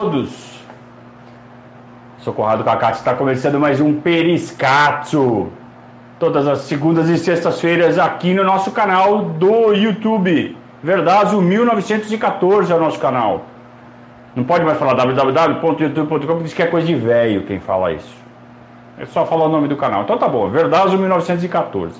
Todos. Sou Conrado Cacate, está começando mais um Periscatso. Todas as segundas e sextas-feiras aqui no nosso canal do YouTube. Verdazo 1914 é o nosso canal. Não pode mais falar www.youtube.com porque diz que é coisa de velho quem fala isso. É só falar o nome do canal. Então tá bom, Verdazo 1914.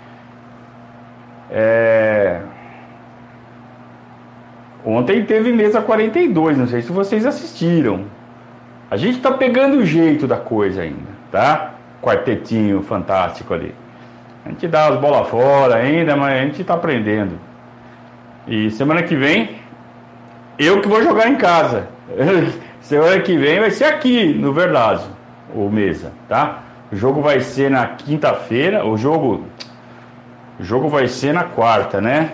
Ontem teve mesa 42, não sei se vocês assistiram. A gente tá pegando o jeito da coisa ainda, tá? Quartetinho fantástico ali. A gente dá as bolas fora ainda, mas a gente tá aprendendo. E semana que vem, eu que vou jogar em casa. Semana que vem vai ser aqui no Verdazo, o mesa, tá? O jogo vai ser na quinta-feira, o jogo vai ser na quarta, né?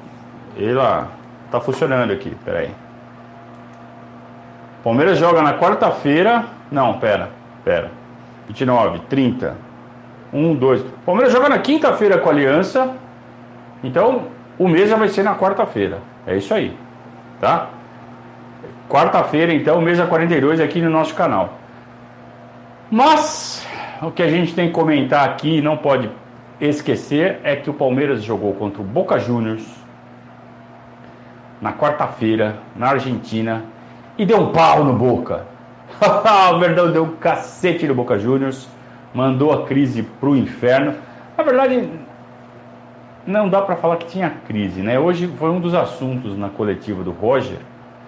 Tá funcionando aqui, peraí. Palmeiras joga na quarta-feira. Não, pera. 29, 30. 1, 2. Palmeiras joga na quinta-feira com a Aliança. Então, o mês já vai ser na quarta-feira. É isso aí, tá? Quarta-feira, então, mesa 42 aqui no nosso canal. Mas, o que a gente tem que comentar aqui, não pode esquecer, é que o Palmeiras jogou contra o Boca Juniors na quarta-feira, na Argentina, e deu um pau no Boca. O Verdão deu um cacete no Boca Juniors, mandou a crise pro inferno. Na verdade, não dá para falar que tinha crise, né? Hoje foi um dos assuntos na coletiva do Roger,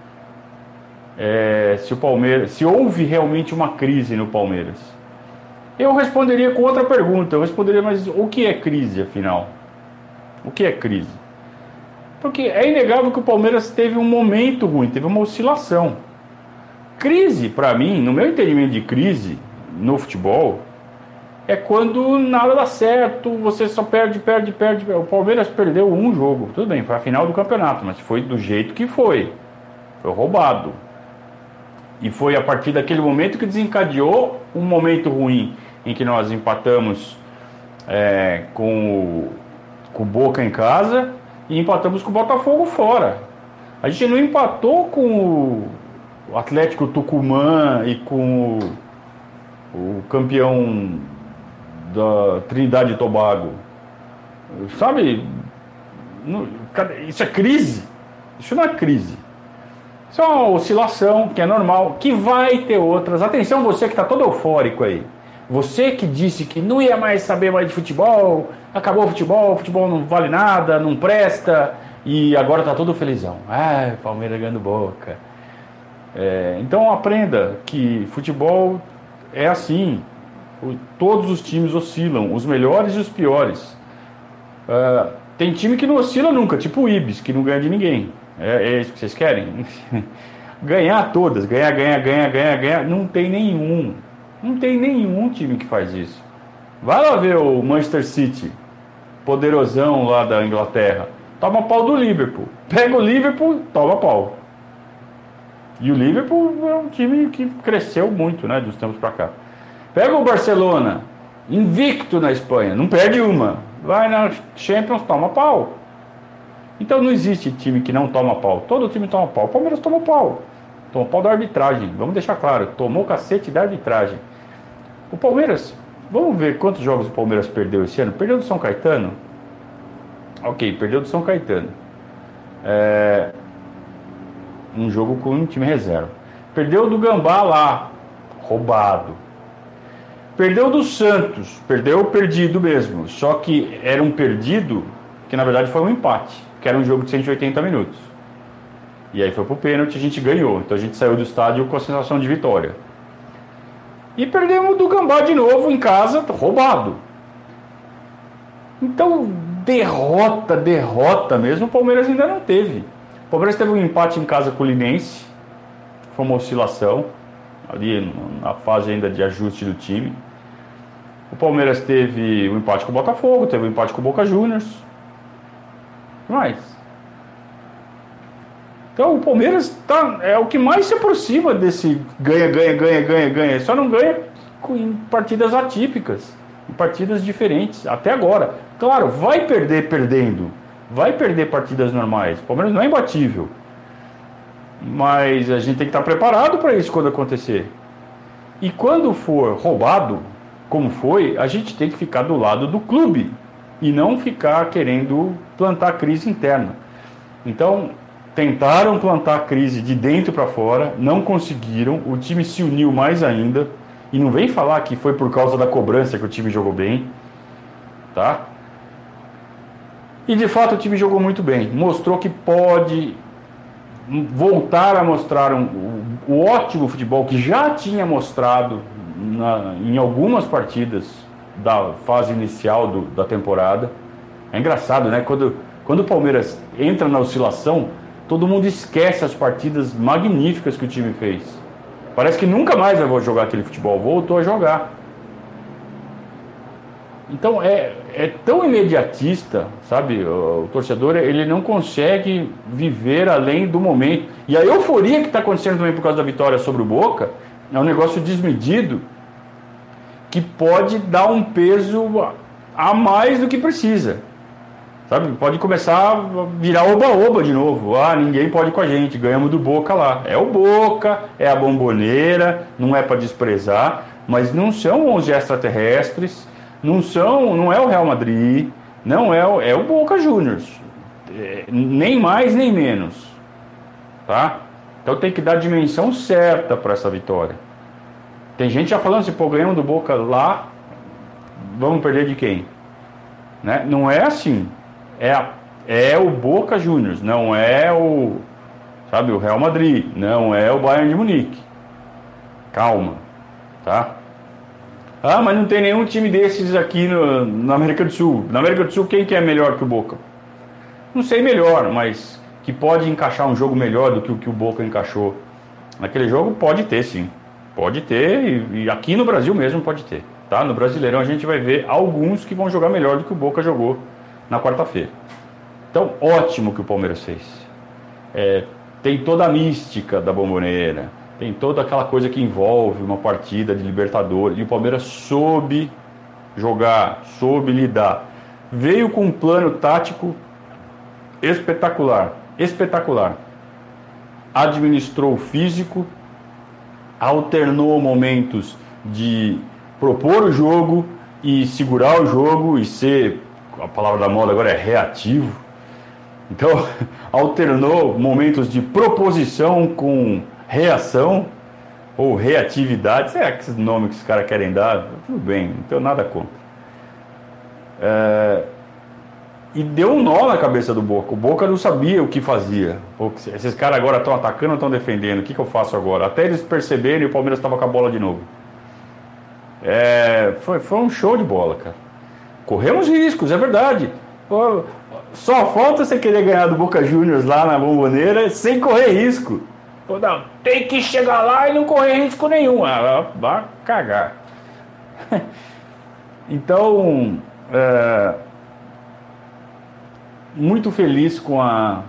se houve realmente uma crise no Palmeiras. Eu responderia com outra pergunta. Mas o que é crise, afinal? O que é crise? Porque é inegável que o Palmeiras teve um momento ruim, teve uma oscilação. Crise, para mim, no meu entendimento de crise no futebol, é quando nada dá certo, você só perde. O Palmeiras perdeu um jogo, tudo bem, foi a final do campeonato, mas foi do jeito que foi. Foi roubado. E foi a partir daquele momento que desencadeou um momento ruim, em que nós empatamos com o Boca em casa, e empatamos com o Botafogo fora. A gente não empatou com o Atlético Tucumã e com o campeão da Trinidade e Tobago. Sabe? Isso é crise. Isso não é crise. Isso é uma oscilação que é normal, que vai ter outras. Atenção, você que está todo eufórico aí. Você que disse que não ia mais saber mais de futebol, acabou o futebol não vale nada, não presta, e agora tá todo felizão. Palmeiras ganhando Boca. Então aprenda que futebol é assim. Todos os times oscilam, os melhores e os piores. Tem time que não oscila nunca, tipo o Ibis, que não ganha de ninguém. É isso que vocês querem? Ganhar todas, ganhar. Não tem nenhum. Não tem nenhum time que faz isso. Vai lá ver o Manchester City, poderosão lá da Inglaterra. Toma pau do Liverpool. Pega o Liverpool, toma pau. E o Liverpool é um time que cresceu muito, né, dos tempos pra cá. Pega o Barcelona, invicto na Espanha, não perde uma. Vai na Champions, toma pau. Então não existe time que não toma pau. Todo time toma pau. O Palmeiras toma pau. Toma pau da arbitragem. Vamos deixar claro. Tomou cacete da arbitragem. O Palmeiras, vamos ver quantos jogos o Palmeiras perdeu esse ano. Perdeu do São Caetano? Ok, perdeu do São Caetano. Um jogo com um time reserva. Perdeu do Gambá lá. Roubado. Perdeu do Santos. Perdido mesmo. Só que era um perdido que na verdade foi um empate. Que era um jogo de 180 minutos. E aí foi pro pênalti, a gente ganhou. Então a gente saiu do estádio com a sensação de vitória. E perdemos do Gambá de novo em casa, roubado. Então, derrota mesmo, o Palmeiras ainda não teve. O Palmeiras teve um empate em casa com o Linense. Foi uma oscilação, ali na fase ainda de ajuste do time. O Palmeiras teve um empate com o Botafogo, teve um empate com o Boca Juniors. Mais. Então o Palmeiras é o que mais se aproxima desse ganha. Só não ganha em partidas atípicas, em partidas diferentes, até agora. Claro, vai perder perdendo, vai perder partidas normais. O Palmeiras não é imbatível. Mas a gente tem que estar preparado para isso quando acontecer. E quando for roubado, como foi, a gente tem que ficar do lado do clube e não ficar querendo plantar crise interna. Então, tentaram plantar crise de dentro para fora, não conseguiram, o time se uniu mais ainda, e não vem falar que foi por causa da cobrança que o time jogou bem, tá? E de fato o time jogou muito bem, mostrou que pode voltar a mostrar o ótimo futebol que já tinha mostrado em algumas partidas da fase inicial da temporada. É engraçado, né? Quando o Palmeiras entra na oscilação, todo mundo esquece as partidas magníficas que o time fez. Parece que nunca mais vai jogar aquele futebol. Voltou a jogar. Então é tão imediatista, sabe? O torcedor, ele não consegue viver além do momento. E a euforia que está acontecendo também por causa da vitória sobre o Boca é um negócio desmedido que pode dar um peso a mais do que precisa. Sabe? Pode começar a virar oba-oba de novo. Ah, ninguém pode com a gente, ganhamos do Boca lá. É o Boca, é a Bomboneira, não é para desprezar, mas não são 11 extraterrestres, não é o Real Madrid, não é o Boca Juniors. Nem mais nem menos. Tá? Então tem que dar a dimensão certa para essa vitória. Tem gente já falando assim, pô, ganhamos do Boca lá, vamos perder de quem? Né? Não é assim. É o Boca Juniors, não é o Real Madrid, não é o Bayern de Munique. Calma, tá? Ah, mas não tem nenhum time desses aqui na América do Sul. Na América do Sul, quem que é melhor que o Boca? Não sei melhor, mas que pode encaixar um jogo melhor do que o que o Boca encaixou. Naquele jogo pode ter, sim. Pode ter, e aqui no Brasil mesmo pode ter. Tá? No Brasileirão a gente vai ver alguns que vão jogar melhor do que o Boca jogou na quarta-feira. Então, ótimo que o Palmeiras fez. Tem toda a mística da Bomboneira, tem toda aquela coisa que envolve uma partida de Libertadores, e o Palmeiras soube jogar, soube lidar. Veio com um plano tático espetacular, espetacular. Administrou o físico, alternou momentos de propor o jogo e segurar o jogo e ser, a palavra da moda agora é reativo. Então, alternou momentos de proposição com reação ou reatividade. Será que esse nome que os caras querem dar? Tudo bem, não tenho nada contra. E deu um nó na cabeça do Boca. O Boca não sabia o que fazia. Pô, esses caras agora estão atacando ou estão defendendo? O que eu faço agora? Até eles perceberem, o Palmeiras estava com a bola de novo. Foi um show de bola, cara. Corremos riscos, é verdade. Pô, só falta você querer ganhar do Boca Juniors lá na Bomboneira sem correr risco. Pô, não, tem que chegar lá e não correr risco nenhum. Vai cagar. Então, muito feliz com a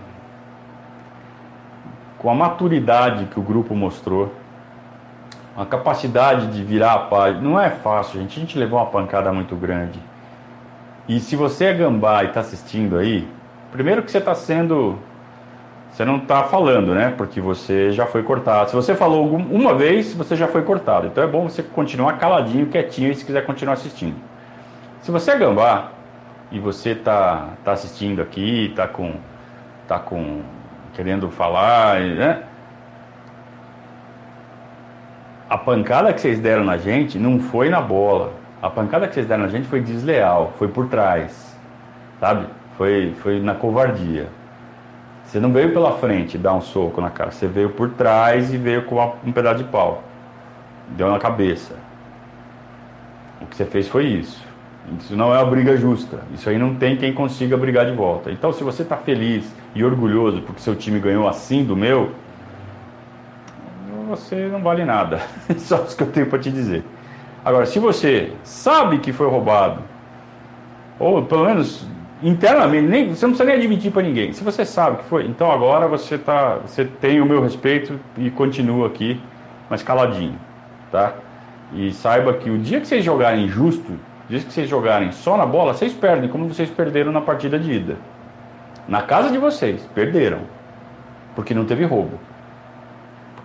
maturidade que o grupo mostrou, a capacidade de virar a página. Não é fácil, gente. A gente levou uma pancada muito grande. E se você é gambá e está assistindo aí, primeiro que você não está falando, né? Porque você já foi cortado. Se você falou uma vez, você já foi cortado. Então é bom você continuar caladinho, quietinho, se quiser continuar assistindo. Se você é gambá e você tá assistindo aqui, tá querendo falar, né? A pancada que vocês deram na gente não foi na bola. A pancada que vocês deram na gente foi desleal, foi por trás, sabe? Foi na covardia. Você não veio pela frente dar um soco na cara, você veio por trás e veio com um pedaço de pau. Deu na cabeça. O que você fez foi isso. Isso não é uma briga justa. Isso aí não tem quem consiga brigar de volta. Então, se você está feliz e orgulhoso porque seu time ganhou assim do meu, você não vale nada. Só isso que eu tenho para te dizer. Agora, se você sabe que foi roubado, ou pelo menos internamente, você não precisa nem admitir para ninguém. Se você sabe que foi, então agora você tem o meu respeito e continua aqui, mas caladinho, tá? E saiba que o dia que vocês jogarem justo, o dia que vocês jogarem só na bola, vocês perdem, como vocês perderam na partida de ida. Na casa de vocês, perderam, porque não teve roubo.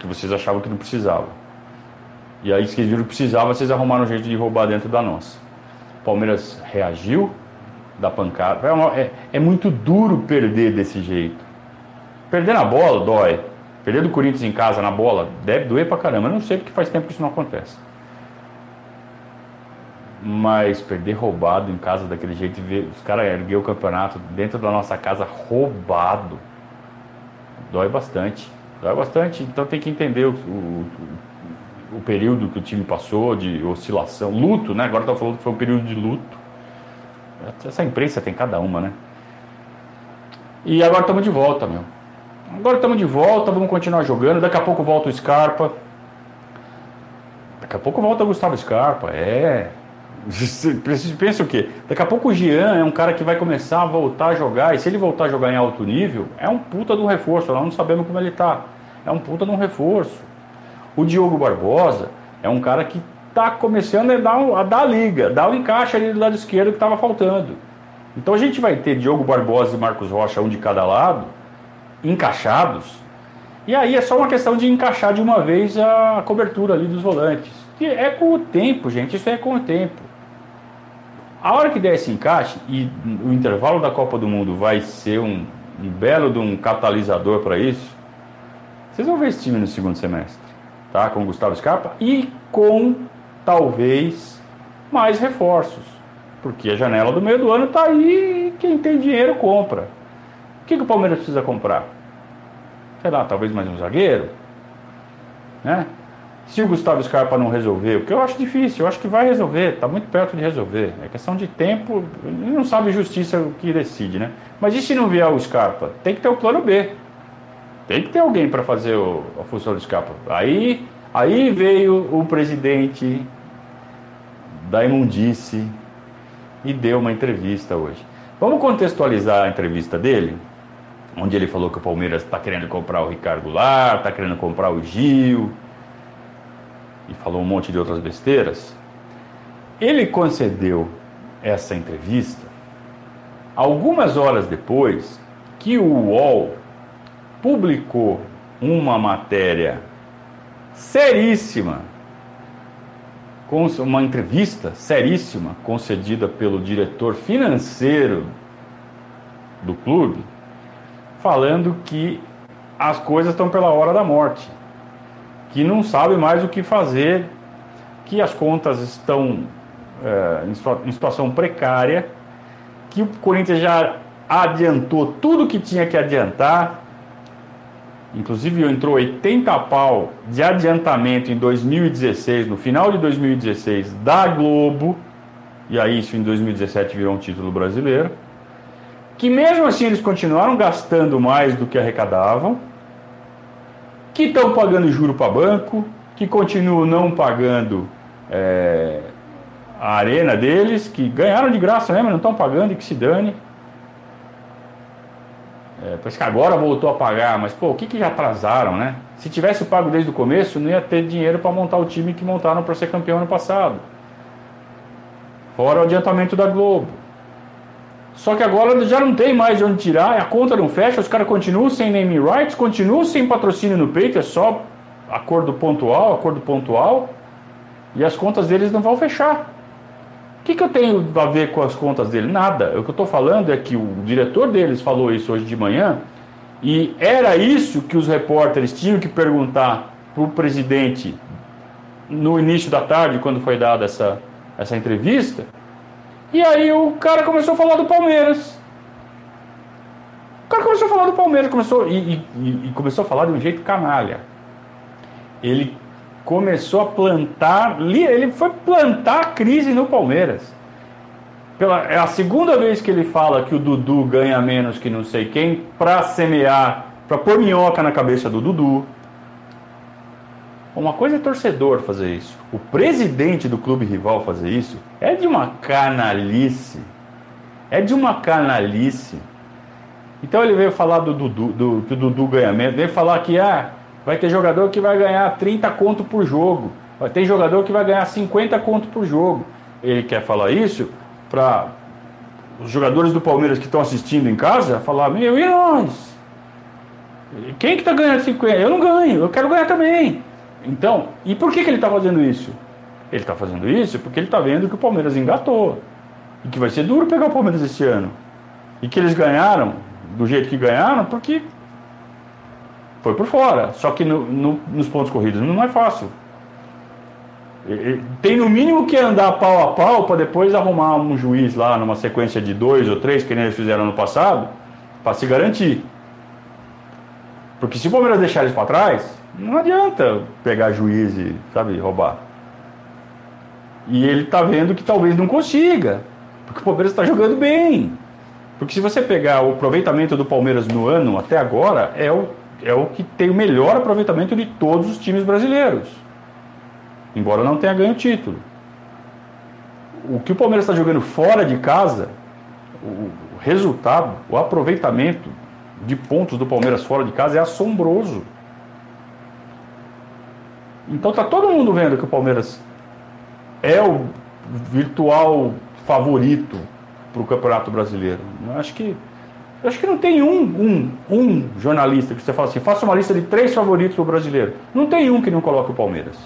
porque vocês achavam que não precisava. E aí, vocês viram que precisava, vocês arrumaram um jeito de roubar dentro da nossa. O Palmeiras reagiu, da pancada. É muito duro perder desse jeito. Perder na bola dói. Perder do Corinthians em casa na bola deve doer pra caramba. Eu não sei porque faz tempo que isso não acontece. Mas perder roubado em casa daquele jeito, ver os caras erguer o campeonato dentro da nossa casa roubado, dói bastante. Dói bastante. Então tem que entender o período que o time passou de oscilação, luto, né? Agora tá falando que foi um período de luto. Essa imprensa tem cada uma, né? E agora estamos de volta, meu. Agora estamos de volta, vamos continuar jogando. Daqui a pouco volta o Scarpa. Daqui a pouco volta o Gustavo Scarpa. Pensa o quê? Daqui a pouco o Jean é um cara que vai começar a voltar a jogar. E se ele voltar a jogar em alto nível, é um puta de um reforço. Nós não sabemos como ele tá. É um puta de um reforço. O Diogo Barbosa é um cara que está começando a dar liga, dar o encaixe ali do lado esquerdo que estava faltando. Então a gente vai ter Diogo Barbosa e Marcos Rocha, um de cada lado, encaixados, e aí é só uma questão de encaixar de uma vez a cobertura ali dos volantes. E é com o tempo, gente, isso é com o tempo. A hora que der esse encaixe, e o intervalo da Copa do Mundo vai ser um belo de um catalisador para isso, vocês vão ver esse time no segundo semestre, tá? Com o Gustavo Scarpa e com talvez mais reforços, porque a janela do meio do ano está aí e quem tem dinheiro compra. O que o Palmeiras precisa comprar? Sei lá, talvez mais um zagueiro, né? Se o Gustavo Scarpa não resolver, o que eu acho difícil, eu acho que vai resolver, está muito perto de resolver, é questão de tempo, ele não sabe justiça o que decide, né? Mas e se não vier o Scarpa? Tem que ter o plano B, tem que ter alguém para fazer a função do Scarpa. Aí veio o presidente da imundice e deu uma entrevista hoje. Vamos contextualizar a entrevista dele, onde ele falou que o Palmeiras está querendo comprar o Ricardo Goulart, está querendo comprar o Gil, e falou um monte de outras besteiras. Ele concedeu essa entrevista algumas horas depois que o UOL publicou uma matéria seríssima, com uma entrevista seríssima concedida pelo diretor financeiro do clube, falando que as coisas estão pela hora da morte, que não sabe mais o que fazer, que as contas estão em situação precária, que o Corinthians já adiantou tudo que tinha que adiantar, inclusive entrou 80 pau de adiantamento em 2016, no final de 2016, da Globo, e aí isso em 2017 virou um título brasileiro, que mesmo assim eles continuaram gastando mais do que arrecadavam, que estão pagando juro para banco, que continuam não pagando a arena deles, que ganharam de graça mesmo, não estão pagando e que se dane. Parece que agora voltou a pagar, mas pô, o que já atrasaram, né? Se tivesse pago desde o começo, não ia ter dinheiro para montar o time que montaram para ser campeão ano passado. Fora o adiantamento da Globo. Só que agora já não tem mais de onde tirar, a conta não fecha, os caras continuam sem naming rights, continuam sem patrocínio no peito, é só acordo pontual, e as contas deles não vão fechar. O que eu tenho a ver com as contas dele? Nada. O que eu estou falando é que o diretor deles falou isso hoje de manhã, e era isso que os repórteres tinham que perguntar para o presidente no início da tarde, quando foi dada essa entrevista. E aí o cara começou a falar do Palmeiras. Começou a falar de um jeito canalha. Ele começou a plantar, ele foi plantar a crise no Palmeiras. É a segunda vez que ele fala que o Dudu ganha menos que não sei quem, para semear, para pôr minhoca na cabeça do Dudu. Uma coisa é torcedor fazer isso. O presidente do clube rival fazer isso é de uma canalice. Então ele veio falar do Dudu, que o Dudu ganha menos. Veio falar que vai ter jogador que vai ganhar 30 conto por jogo. Vai ter jogador que vai ganhar 50 conto por jogo. Ele quer falar isso para os jogadores do Palmeiras que estão assistindo em casa, falar, meu, e nós? Quem que tá ganhando 50? Eu não ganho, eu quero ganhar também. Então, e por que ele tá fazendo isso? Ele tá fazendo isso porque ele tá vendo que o Palmeiras engatou. E que vai ser duro pegar o Palmeiras esse ano. E que eles ganharam do jeito que ganharam porque foi por fora. Só que nos pontos corridos não é fácil. Tem no mínimo que andar pau a pau para depois arrumar um juiz lá numa sequência de 2 ou 3, que nem eles fizeram no passado, para se garantir. Porque se o Palmeiras deixar eles para trás, não adianta pegar juiz e, sabe, roubar. E ele está vendo que talvez não consiga, porque o Palmeiras está jogando bem. Porque se você pegar o aproveitamento do Palmeiras no ano até agora, é o que tem o melhor aproveitamento de todos os times brasileiros. Embora não tenha ganho o título. O que o Palmeiras está jogando fora de casa, o resultado, o aproveitamento de pontos do Palmeiras fora de casa é assombroso. Então tá todo mundo vendo que o Palmeiras é o virtual favorito para o Campeonato Brasileiro. Eu acho que não tem um jornalista que você fala assim, faça uma lista de 3 favoritos para o brasileiro. Não tem um que não coloque o Palmeiras.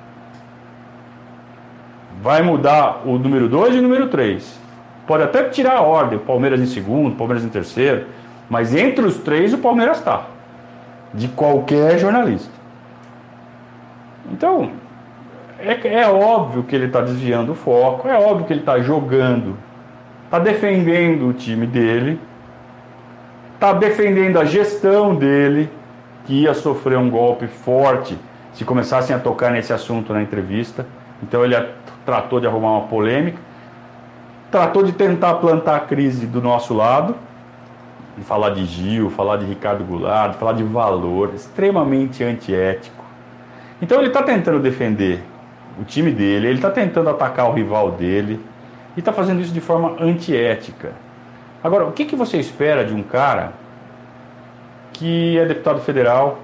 Vai mudar o número 2 e o número 3. Pode até tirar a ordem, o Palmeiras em segundo, o Palmeiras em terceiro, mas entre os 3 o Palmeiras está. De qualquer jornalista. Então, é óbvio que ele está desviando o foco, é óbvio que ele está jogando, está defendendo o time dele, está defendendo a gestão dele, que ia sofrer um golpe forte se começassem a tocar nesse assunto na entrevista. Então ele tratou de arrumar uma polêmica, tratou de tentar plantar a crise do nosso lado, de falar de Gil, falar de Ricardo Goulart, falar de valor, extremamente antiético. Então ele está tentando defender o time dele, ele está tentando atacar o rival dele, e está fazendo isso de forma antiética. Agora, o que você espera de um cara que é deputado federal,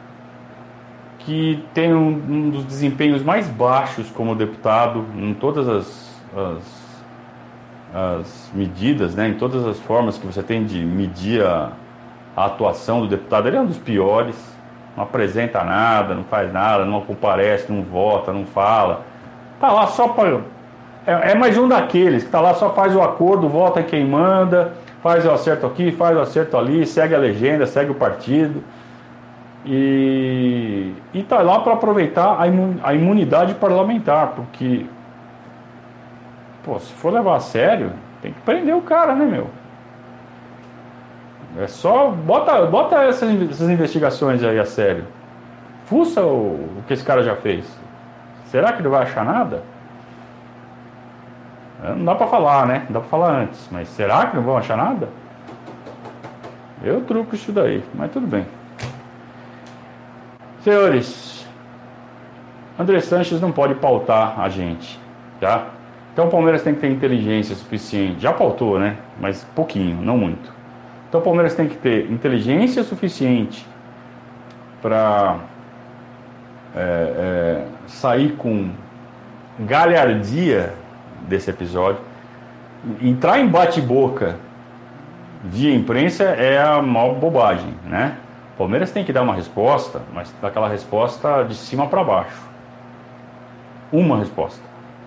que tem um dos desempenhos mais baixos como deputado em todas as medidas, né, em todas as formas que você tem de medir a atuação do deputado? Ele é um dos piores, não apresenta nada, não faz nada, não comparece, não vota, não fala. Está lá só para... É mais um daqueles que está lá, só faz o acordo, vota quem manda, faz o acerto aqui, faz o acerto ali, segue a legenda, segue o partido. E está lá para aproveitar a imunidade parlamentar, porque, se for levar a sério, tem que prender o cara, né, meu? É só, bota essas investigações aí a sério. Fuça o que esse cara já fez. Será que ele vai achar nada? Não dá para falar, né? Não dá para falar antes. Mas será que não vão achar nada? Eu truco isso daí, mas tudo bem. Senhores, André Sanches não pode pautar a gente, tá? Então o Palmeiras tem que ter inteligência suficiente. Já pautou, né? Mas pouquinho, não muito. Então o Palmeiras tem que ter inteligência suficiente para sair com galhardia desse episódio. Entrar em bate-boca via imprensa é a maior bobagem, né? O Palmeiras tem que dar uma resposta, mas daquela resposta de cima para baixo. Uma resposta.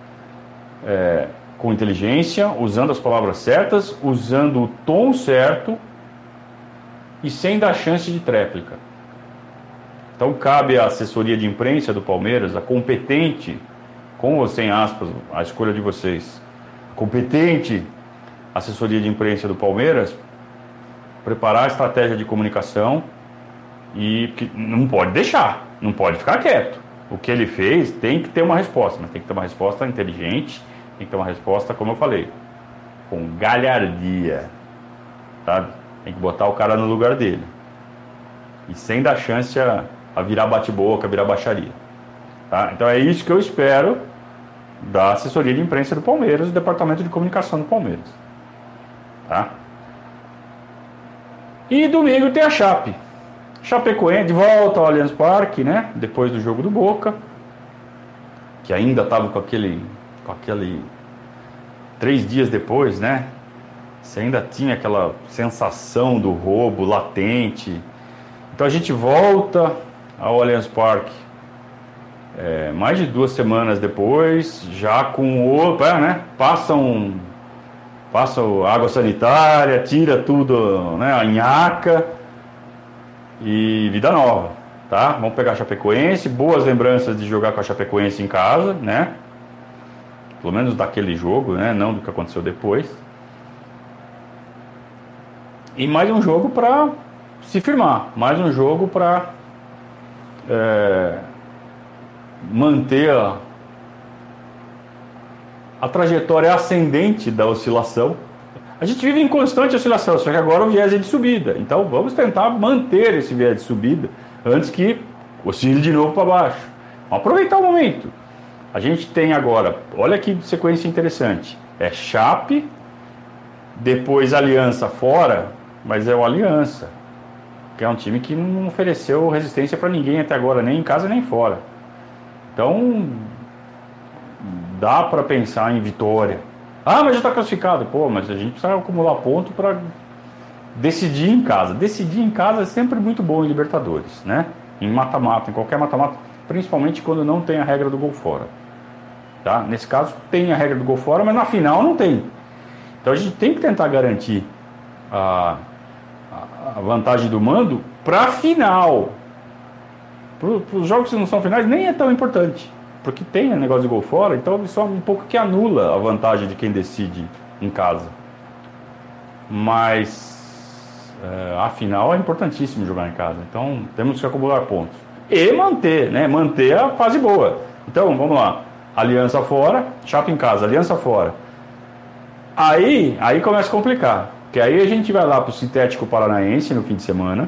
Com inteligência, usando as palavras certas, usando o tom certo e sem dar chance de tréplica. Então cabe à assessoria de imprensa do Palmeiras, a competente, com ou sem aspas, a escolha de vocês, competente assessoria de imprensa do Palmeiras, preparar a estratégia de comunicação e não pode deixar, não pode ficar quieto. O que ele fez tem que ter uma resposta, mas tem que ter uma resposta inteligente, tem que ter uma resposta, como eu falei, com galhardia, sabe? Tem que botar o cara no lugar dele e sem dar chance a virar bate-boca, virar baixaria, tá? Então é isso que eu espero da assessoria de imprensa do Palmeiras, do departamento de comunicação do Palmeiras, tá? E domingo tem a Chape. Chapecoense de volta ao Allianz Parque, né? Depois do jogo do Boca, que ainda estava com aquele 3 dias depois, né? Você ainda tinha aquela sensação do roubo latente. Então a gente volta ao Allianz Parque mais de 2 semanas depois, já com o... né? Passa água sanitária, tira tudo, né? A nhaca e vida nova, tá? Vamos pegar a Chapecoense, boas lembranças de jogar com a Chapecoense em casa, né? Pelo menos daquele jogo, né? Não do que aconteceu depois. E mais um jogo para se firmar, mais um jogo para manter a trajetória ascendente da oscilação. A gente vive em constante oscilação, só que agora o viés é de subida. Então vamos tentar manter esse viés de subida antes que oscile de novo para baixo. Vamos aproveitar o momento. A gente tem agora, olha que sequência interessante. É Chape, depois Aliança fora, mas é o Aliança, que é um time que não ofereceu resistência para ninguém até agora, nem em casa nem fora. Então dá para pensar em vitória. Ah, mas já está classificado. Pô, mas a gente precisa acumular ponto para decidir em casa. Decidir em casa é sempre muito bom em Libertadores, né? Em mata-mata, em qualquer mata-mata, principalmente quando não tem a regra do gol fora. Tá? Nesse caso tem a regra do gol fora, mas na final não tem. Então a gente tem que tentar garantir a vantagem do mando para a final. Para os jogos que não são finais nem é tão importante, porque tem o negócio de gol fora, então isso é um pouco que anula a vantagem de quem decide em casa. Mas a final é importantíssimo jogar em casa, então temos que acumular pontos e manter, né? Manter a fase boa. Então vamos lá, Aliança fora, Chape em casa, Aliança fora. Aí começa a complicar, porque aí a gente vai lá para o Sintético Paranaense no fim de semana.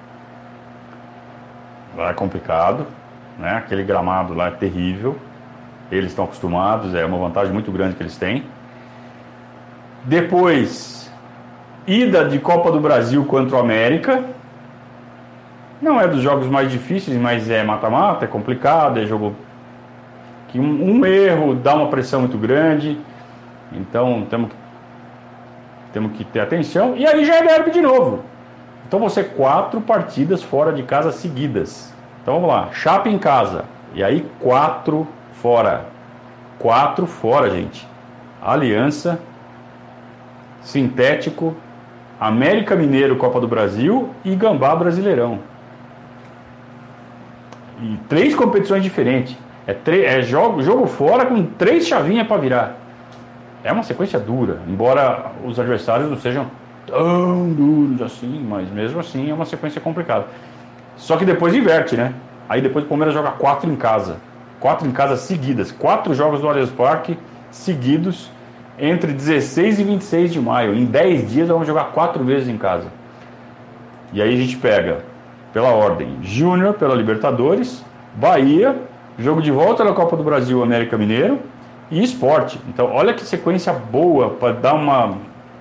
Vai complicado, né? Aquele gramado lá é terrível. Eles estão acostumados, é uma vantagem muito grande que eles têm. Depois, ida de Copa do Brasil contra o América. Não é dos jogos mais difíceis, mas é mata-mata, é complicado, é jogo que um erro dá uma pressão muito grande. Então temos que ter atenção. E aí já é derby de novo. Então vão ser 4 partidas fora de casa seguidas. Então vamos lá, Chape em casa. E aí 4 fora. 4 fora, gente. Aliança, Sintético, América Mineiro, Copa do Brasil e Gambá Brasileirão. E 3 competições diferentes. É jogo fora com 3 chavinhas para virar. É uma sequência dura, embora os adversários não sejam tão duros assim, mas mesmo assim é uma sequência complicada. Só que depois inverte, né? Aí depois o Palmeiras joga 4 em casa. 4 em casa seguidas. 4 jogos do Allianz Parque seguidos entre 16 e 26 de maio. Em 10 dias vamos jogar 4 vezes em casa. E aí a gente pega, pela ordem, Júnior pela Libertadores, Bahia, jogo de volta na Copa do Brasil, América Mineiro e Sport. Então olha que sequência boa para dar uma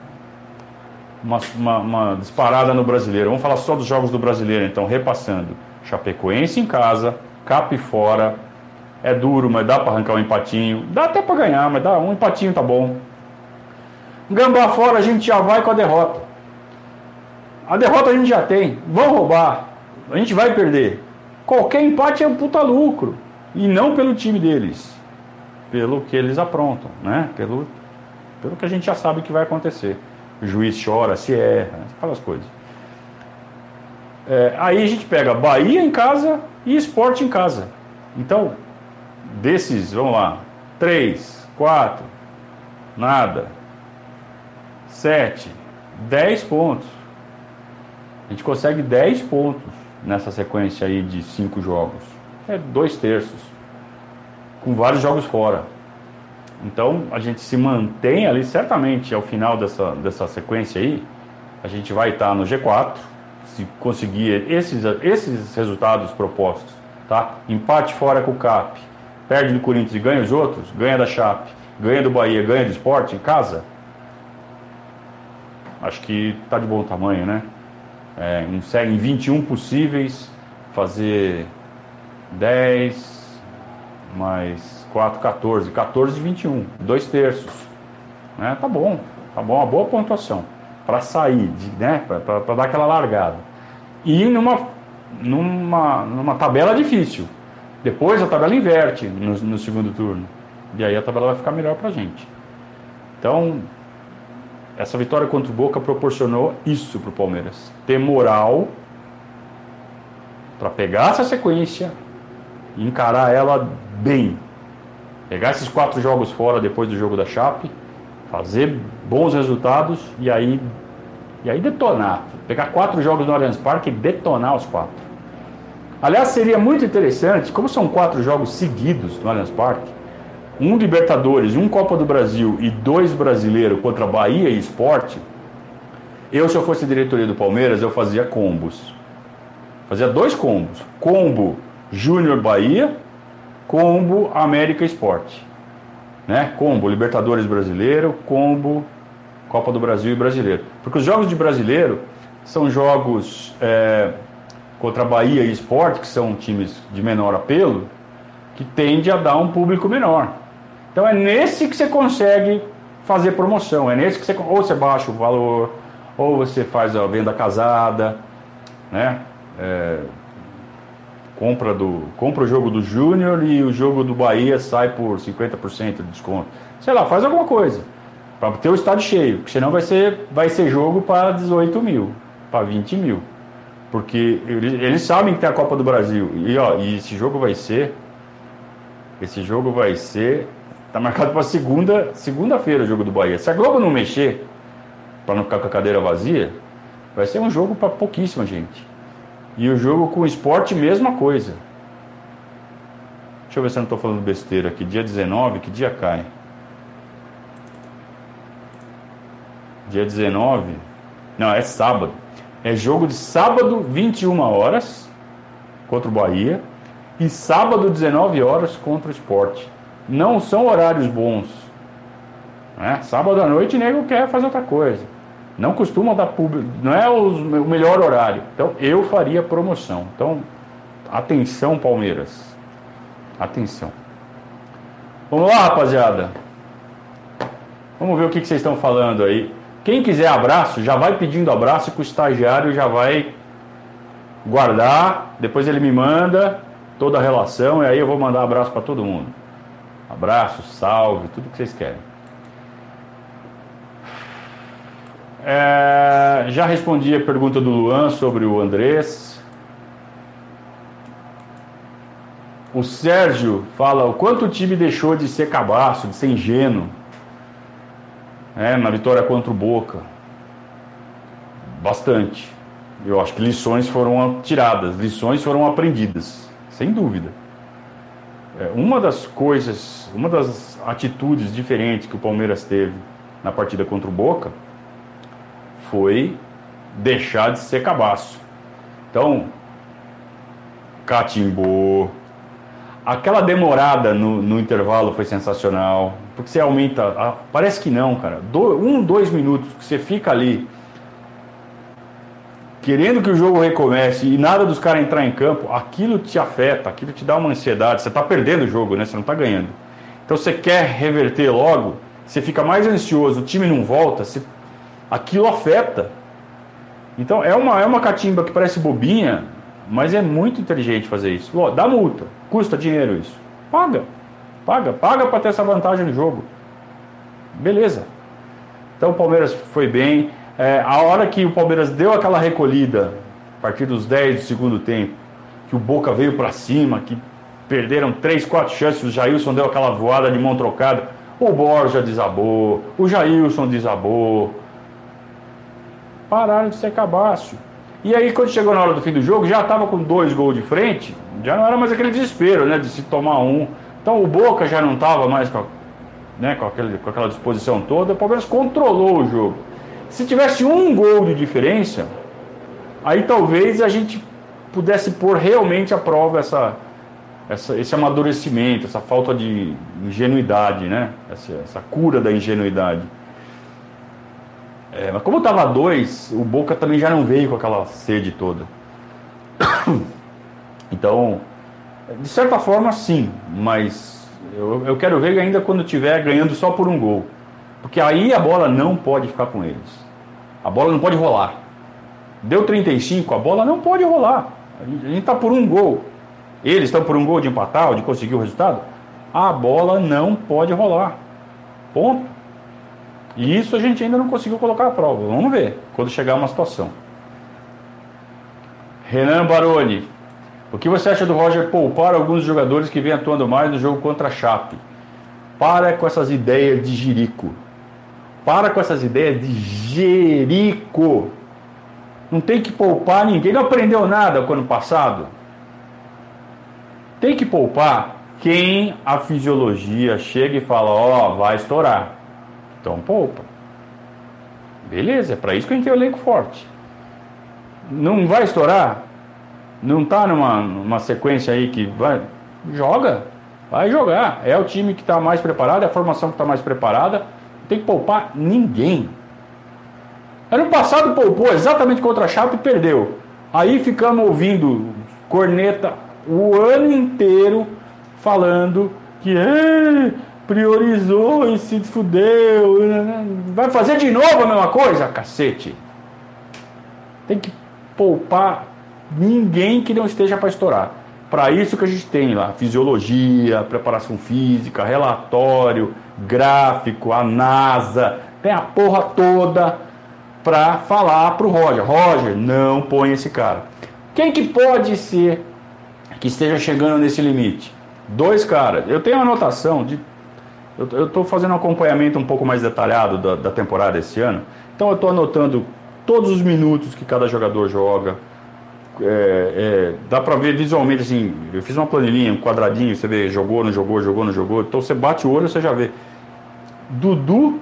disparada no Brasileiro. Vamos falar só dos jogos do Brasileiro, então, repassando. Chapecoense em casa, Cap fora. É duro, mas dá para arrancar um empatinho. Dá até para ganhar, mas dá um empatinho, tá bom. Gambá fora, a gente já vai com a derrota. A derrota a gente já tem. Vão roubar. A gente vai perder. Qualquer empate é um puta lucro. E não pelo time deles. Pelo que eles aprontam, né? Pelo que a gente já sabe que vai acontecer. O juiz chora, se erra, aquelas coisas. Aí a gente pega Bahia em casa e Sport em casa. Então, desses, vamos lá, 3, 4, nada, 7, 10 pontos. A gente consegue 10 pontos nessa sequência aí de 5 jogos. É 2/3, com vários jogos fora. Então a gente se mantém ali, certamente ao final dessa sequência aí, a gente vai estar no G4, se conseguir esses resultados propostos, tá? Empate fora com o Cap, perde do Corinthians e ganha os outros, ganha da Chape, ganha do Bahia, ganha do Sport em casa, acho que tá de bom tamanho, né? Em 21 possíveis, fazer 10 mais 4, 14. 14 de 21. 2/3. Né? Tá bom, uma boa pontuação. Para sair, né? Para dar aquela largada. E numa numa tabela difícil. Depois a tabela inverte no segundo turno. E aí a tabela vai ficar melhor pra gente. Então, essa vitória contra o Boca proporcionou isso pro Palmeiras. Ter moral para pegar essa sequência e encarar ela bem. Pegar esses 4 jogos fora depois do jogo da Chape, fazer bons resultados e aí detonar. Pegar 4 jogos no Allianz Parque e detonar os 4. Aliás, seria muito interessante, como são 4 jogos seguidos no Allianz Parque, um Libertadores, um Copa do Brasil e 2 brasileiros contra Bahia e Sport, se eu fosse diretoria do Palmeiras, eu fazia combos. Fazia 2 combos. Combo Júnior Bahia, combo América Sport. Né? Combo Libertadores Brasileiro, combo Copa do Brasil e Brasileiro. Porque os jogos de Brasileiro são jogos contra Bahia e Sport, que são times de menor apelo, que tende a dar um público menor. Então é nesse que você consegue fazer promoção, é nesse que você, ou você baixa o valor, ou você faz a venda casada, né? Compra o jogo do Júnior e o jogo do Bahia sai por 50% de desconto. Sei lá, faz alguma coisa para ter o estádio cheio, porque senão vai ser jogo para 18 mil, para 20 mil. Porque eles sabem que tem a Copa do Brasil. E esse jogo vai ser. Tá marcado para segunda-feira o jogo do Bahia. Se a Globo não mexer, para não ficar com a cadeira vazia, vai ser um jogo para pouquíssima gente. E o jogo com o Sport, mesma coisa. Deixa eu ver se eu não estou falando besteira aqui. Dia 19, que dia cai? Dia 19. Não, é sábado. É jogo de sábado, 21 horas, contra o Bahia. E sábado, 19 horas, contra o Sport. Não são horários bons. Né? Sábado à noite, o nego quer fazer outra coisa. Não costuma dar público. Não é o melhor horário. Então, eu faria promoção. Então, atenção, Palmeiras. Atenção. Vamos lá, rapaziada. Vamos ver o que vocês estão falando aí. Quem quiser abraço, já vai pedindo abraço, que o estagiário já vai guardar. Depois ele me manda toda a relação e aí eu vou mandar abraço para todo mundo. Abraço, salve, tudo que vocês querem. Já respondi a pergunta do Luan sobre o Andrés. O Sérgio fala o quanto o time deixou de ser cabaço, de ser ingênuo, na vitória contra o Boca. Bastante. Eu acho que lições foram tiradas, lições foram aprendidas, sem dúvida. Uma das atitudes diferentes que o Palmeiras teve na partida contra o Boca foi deixar de ser cabaço. Então, catimbou. Aquela demorada no intervalo foi sensacional, porque você aumenta, parece que não, cara, 2 minutos que você fica ali querendo que o jogo recomece e nada dos caras entrar em campo, aquilo te afeta, aquilo te dá uma ansiedade, você está perdendo o jogo, né? Você não está ganhando. Então você quer reverter logo, você fica mais ansioso, o time não volta, aquilo afeta. Então é uma catimba que parece bobinha, mas é muito inteligente fazer isso. Dá multa, custa dinheiro isso. Paga para ter essa vantagem no jogo. Beleza. Então o Palmeiras foi bem. A hora que o Palmeiras deu aquela recolhida, a partir dos 10 do segundo tempo, que o Boca veio para cima, que perderam 3, 4 chances, o Jailson deu aquela voada de mão trocada, o Borja desabou, o Jailson desabou. Pararam de ser cabaço. E aí quando chegou na hora do fim do jogo, já estava com 2 gols de frente, já não era mais aquele desespero, né, de se tomar um. Então o Boca já não estava mais com aquela disposição toda, o Palmeiras controlou o jogo. Se tivesse 1 gol de diferença, aí talvez a gente pudesse pôr realmente à prova esse amadurecimento, essa falta de ingenuidade, né? Essa cura da ingenuidade. Mas como estava 2, o Boca também já não veio com aquela sede toda. Então, de certa forma sim, mas eu quero ver ainda quando estiver ganhando só por 1 gol. Porque aí a bola não pode ficar com eles. A bola não pode rolar. Deu 35, a bola não pode rolar. A gente está por um gol. Eles estão por um gol de empatar ou de conseguir o resultado. A bola não pode rolar. Ponto. E isso a gente ainda não conseguiu colocar à prova. Vamos ver quando chegar uma situação. Renan Baroni. O que você acha do Roger poupar alguns jogadores que vêm atuando mais no jogo contra a Chape? Para com essas ideias de jirico. Para com essas ideias de jerico. Não tem que poupar ninguém. Não aprendeu nada com o ano passado. Tem que poupar quem a fisiologia chega e fala, ó, vai estourar. Então poupa. Beleza, é para isso que a gente tem o elenco forte. Não vai estourar? Não tá numa sequência aí que vai... Joga. Vai jogar. É o time que está mais preparado, é a formação que está mais preparada. Não tem que poupar ninguém. Ano passado poupou exatamente contra a Chape e perdeu. Aí ficamos ouvindo corneta o ano inteiro falando que priorizou e se fudeu. Vai fazer de novo a mesma coisa? Cacete. Tem que poupar ninguém que não esteja para estourar. Para isso que a gente tem lá, fisiologia, preparação física, relatório, gráfico, a NASA, tem a porra toda para falar pro Roger. Roger, não põe esse cara. Quem que pode ser que esteja chegando nesse limite? 2 caras. Eu tenho uma anotação de... Eu estou fazendo um acompanhamento um pouco mais detalhado da temporada esse ano. Então eu estou anotando todos os minutos que cada jogador joga. Dá para ver visualmente assim. Eu fiz uma planilhinha, um quadradinho. Você vê, jogou, não jogou, jogou, não jogou. Então você bate o olho, você já vê. Dudu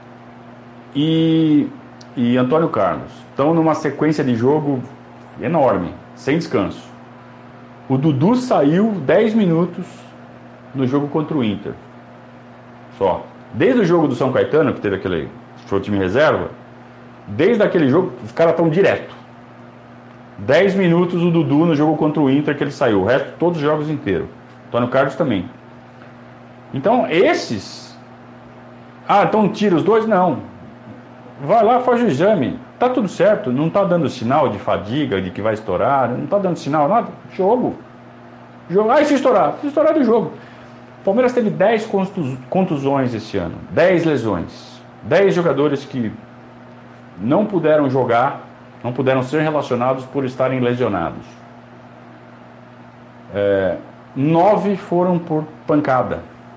e Antônio Carlos estão numa sequência de jogo enorme, sem descanso. O Dudu saiu 10 minutos no jogo contra o Inter. Só. Desde o jogo do São Caetano, que teve aquele... Foi o time reserva. Desde aquele jogo, os caras estão direto. 10 minutos o Dudu no jogo contra o Inter que ele saiu. O resto, todos os jogos inteiros. Antônio Carlos também. Então, esses... então tira os 2? Não. Vai lá, faz o exame. Tá tudo certo. Não tá dando sinal de fadiga, de que vai estourar. Não tá dando sinal, nada. Jogo. E se estourar? Se estourar do jogo. O Palmeiras teve 10 contusões esse ano. 10 lesões. 10 jogadores que não puderam jogar, não puderam ser relacionados por estarem lesionados. 9 foram por pancada.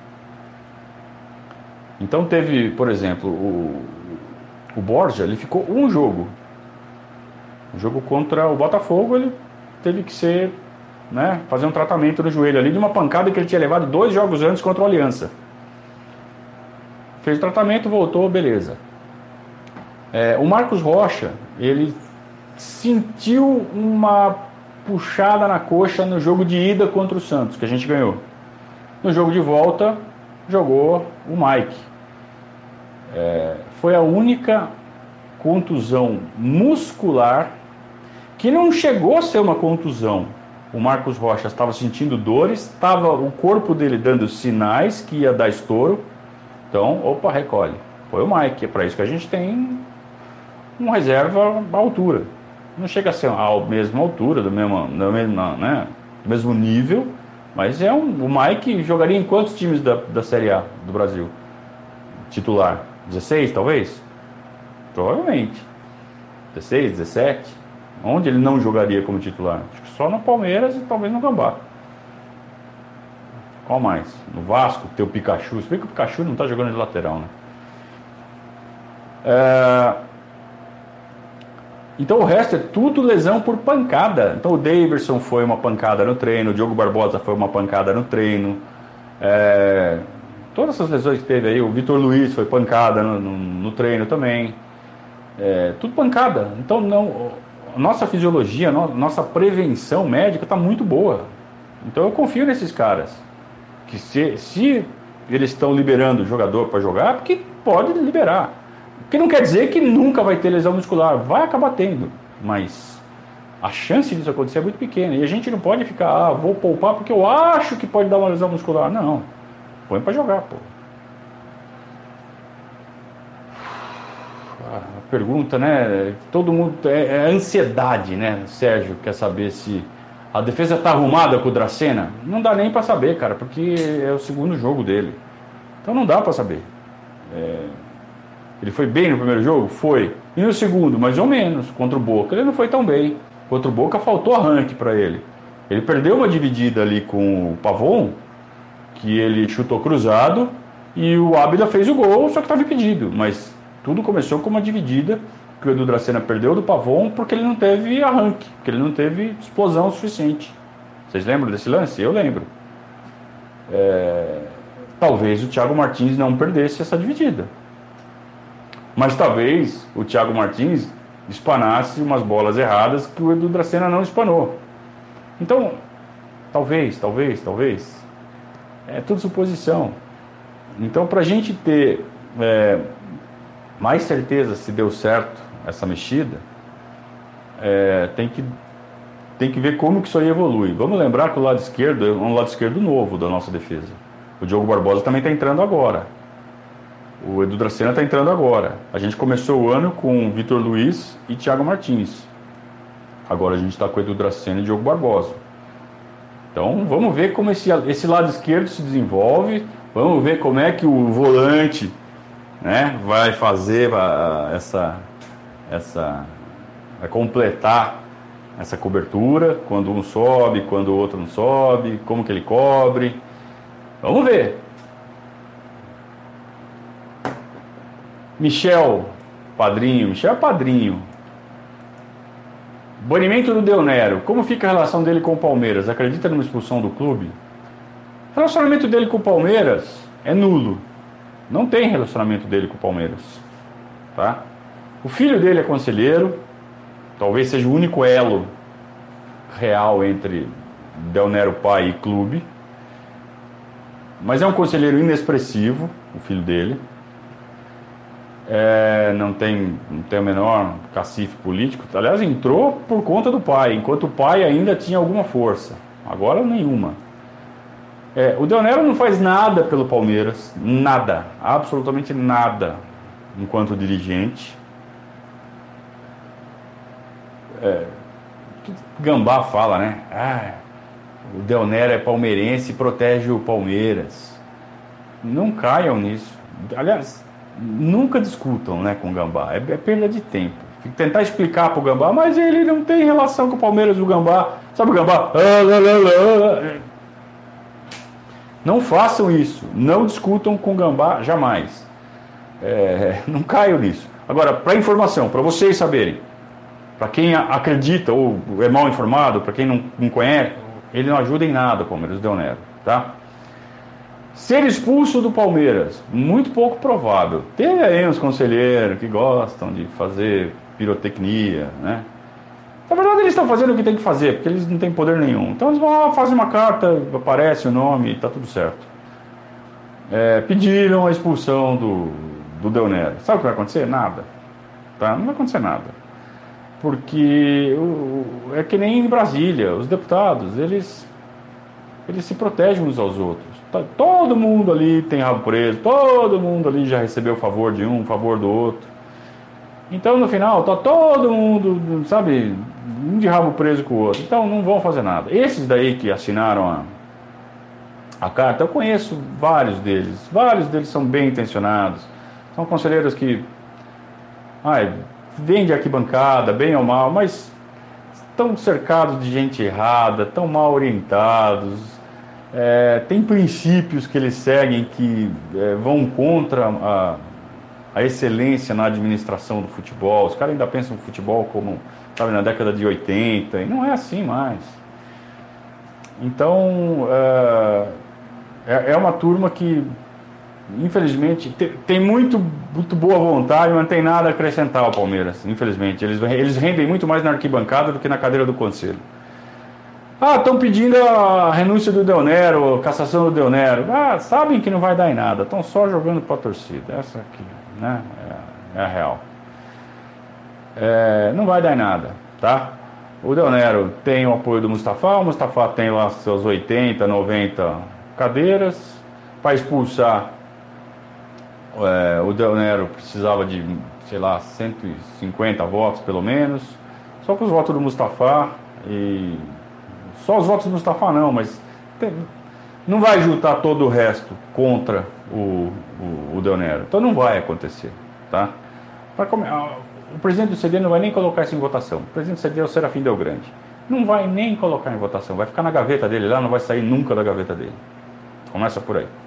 Então teve, por exemplo, o Borja, ele ficou um jogo. O jogo contra o Botafogo, ele teve que ser, fazer um tratamento no joelho ali de uma pancada que ele tinha levado 2 jogos antes contra o Aliança. Fez o tratamento, voltou, beleza. O Marcos Rocha, ele sentiu uma puxada na coxa no jogo de ida contra o Santos, que a gente ganhou. No jogo de volta, jogou o Mike. Foi a única contusão muscular que não chegou a ser uma contusão. O Marcos Rocha estava sentindo dores, estava o corpo dele dando sinais que ia dar estouro. Então, recolhe. Foi o Mike, é para isso que a gente tem uma reserva à altura. Não chega a ser a mesma altura, do mesmo nível, mas o Mike jogaria em quantos times da Série A do Brasil? Titular? 16, talvez? Provavelmente. 16, 17. Onde ele não jogaria como titular? Acho que só no Palmeiras e talvez no Gambá. Qual mais? No Vasco, tem o Pikachu. Se bem que o Pikachu não está jogando de lateral, né? Então o resto é tudo lesão por pancada. Então o Daverson foi uma pancada no treino, o Diogo Barbosa foi uma pancada no treino. Todas essas lesões que teve aí, o Vitor Luiz foi pancada no treino também. Tudo pancada. Então nossa fisiologia, nossa prevenção médica está muito boa. Então eu confio nesses caras. Que se eles estão liberando o jogador para jogar, porque pode liberar. O que não quer dizer que nunca vai ter lesão muscular. Vai acabar tendo. Mas a chance disso acontecer é muito pequena. E a gente não pode ficar, vou poupar porque eu acho que pode dar uma lesão muscular. Não. Põe para jogar, pô. A pergunta, né? Todo mundo... É ansiedade, né? Sérgio quer saber se A defesa tá arrumada com o Dracena? Não dá nem para saber, cara, porque é o segundo jogo dele. Então não dá para saber. Ele foi bem no primeiro jogo? Foi. E no segundo, mais ou menos, contra o Boca. Ele não foi tão bem. Contra o Boca faltou arranque para ele. Ele perdeu uma dividida ali com o Pavon, que ele chutou cruzado, e o Ábila fez o gol, só que estava impedido. Mas tudo começou com uma dividida que o Edu Dracena perdeu do Pavon porque ele não teve arranque, porque ele não teve explosão suficiente. Vocês lembram desse lance? Eu lembro. Talvez o Thiago Martins não perdesse essa dividida. Mas talvez o Thiago Martins espanasse umas bolas erradas que o Edu Dracena não espanou. Então, talvez. É tudo suposição. Então, para a gente ter mais certeza se deu certo essa mexida, tem que ver como que isso aí evolui. Vamos lembrar que o lado esquerdo é um lado esquerdo novo da nossa defesa. O Diogo Barbosa também está entrando agora. O Edu Dracena está entrando agora. A gente começou o ano com Vitor Luiz e Thiago Martins. Agora a gente está com o Edu Dracena e Diogo Barbosa. Então vamos ver como esse lado esquerdo se desenvolve. Vamos ver como é que o volante, né, vai fazer vai completar essa cobertura. Quando um sobe, quando o outro não sobe, como que ele cobre. Vamos ver. Michel é padrinho. Banimento do Del Nero. Como fica a relação dele com o Palmeiras? Acredita numa expulsão do clube? O relacionamento dele com o Palmeiras é nulo. Não tem relacionamento dele com o Palmeiras. Tá? O filho dele é conselheiro. Talvez seja o único elo real entre Del Nero pai e clube. Mas é um conselheiro inexpressivo, o filho dele. Não tem o menor cacife político. Aliás, entrou por conta do pai, enquanto o pai ainda tinha alguma força. Agora nenhuma. O Del Nero não faz nada pelo Palmeiras, nada, absolutamente nada, enquanto dirigente. Gambá fala, né? O Del Nero é palmeirense e protege o Palmeiras. Não caiam nisso. Aliás, nunca discutam, né, com o Gambá. É perda de tempo. Tentar explicar para o Gambá, mas ele não tem relação com o Palmeiras. O Gambá, sabe o Gambá? Não façam isso. Não discutam com o Gambá jamais. Não caiam nisso. Agora, para informação, para vocês saberem, para quem acredita ou é mal informado, para quem não conhece, ele não ajuda em nada o Palmeiras, Del Nero, tá? Ser expulso do Palmeiras, muito pouco provável. Tem aí uns conselheiros que gostam de fazer pirotecnia, né? Na verdade, eles estão fazendo o que tem que fazer, porque eles não têm poder nenhum. Então, eles vão lá, fazem uma carta, aparece o nome e tá tudo certo. Pediram a expulsão do Del Nero. Sabe o que vai acontecer? Nada. Tá? Não vai acontecer nada. Porque é que nem em Brasília, os deputados, eles se protegem uns aos outros. Todo mundo ali tem rabo preso, todo mundo ali já recebeu favor de um, favor do outro. Então, no final, tá todo mundo, sabe, um de rabo preso com o outro. Então, não vão fazer nada. Esses daí que assinaram a carta, eu conheço vários deles. Vários deles são bem intencionados. São conselheiros que vêm de arquibancada, bem ou mal, mas estão cercados de gente errada, estão mal orientados. Tem princípios que eles seguem que vão contra a excelência na administração do futebol. Os caras ainda pensam no futebol como, sabe, na década de 80, e não é assim mais. Então, é uma turma que, infelizmente, tem muito boa vontade, mas não tem nada a acrescentar ao Palmeiras, infelizmente. Eles rendem muito mais na arquibancada do que na cadeira do conselho. Estão pedindo a renúncia do Del Nero, cassação do Del Nero. Sabem que não vai dar em nada, estão só jogando para a torcida. Essa aqui, né, é a real. Não vai dar em nada, tá? O Del Nero tem o apoio do Mustafa, o Mustafa tem lá seus 80, 90 cadeiras. Para expulsar o Del Nero precisava de, sei lá, 150 votos pelo menos. Só com os votos do Mustafa e Só os votos do Mustafa não, mas não vai juntar todo o resto contra o Del Nero. Então não vai acontecer, tá? O presidente do CD não vai nem colocar isso em votação. O presidente do CD é o Serafim Del Grande. Não vai nem colocar em votação. Vai ficar na gaveta dele lá, não vai sair nunca da gaveta dele. Começa por aí.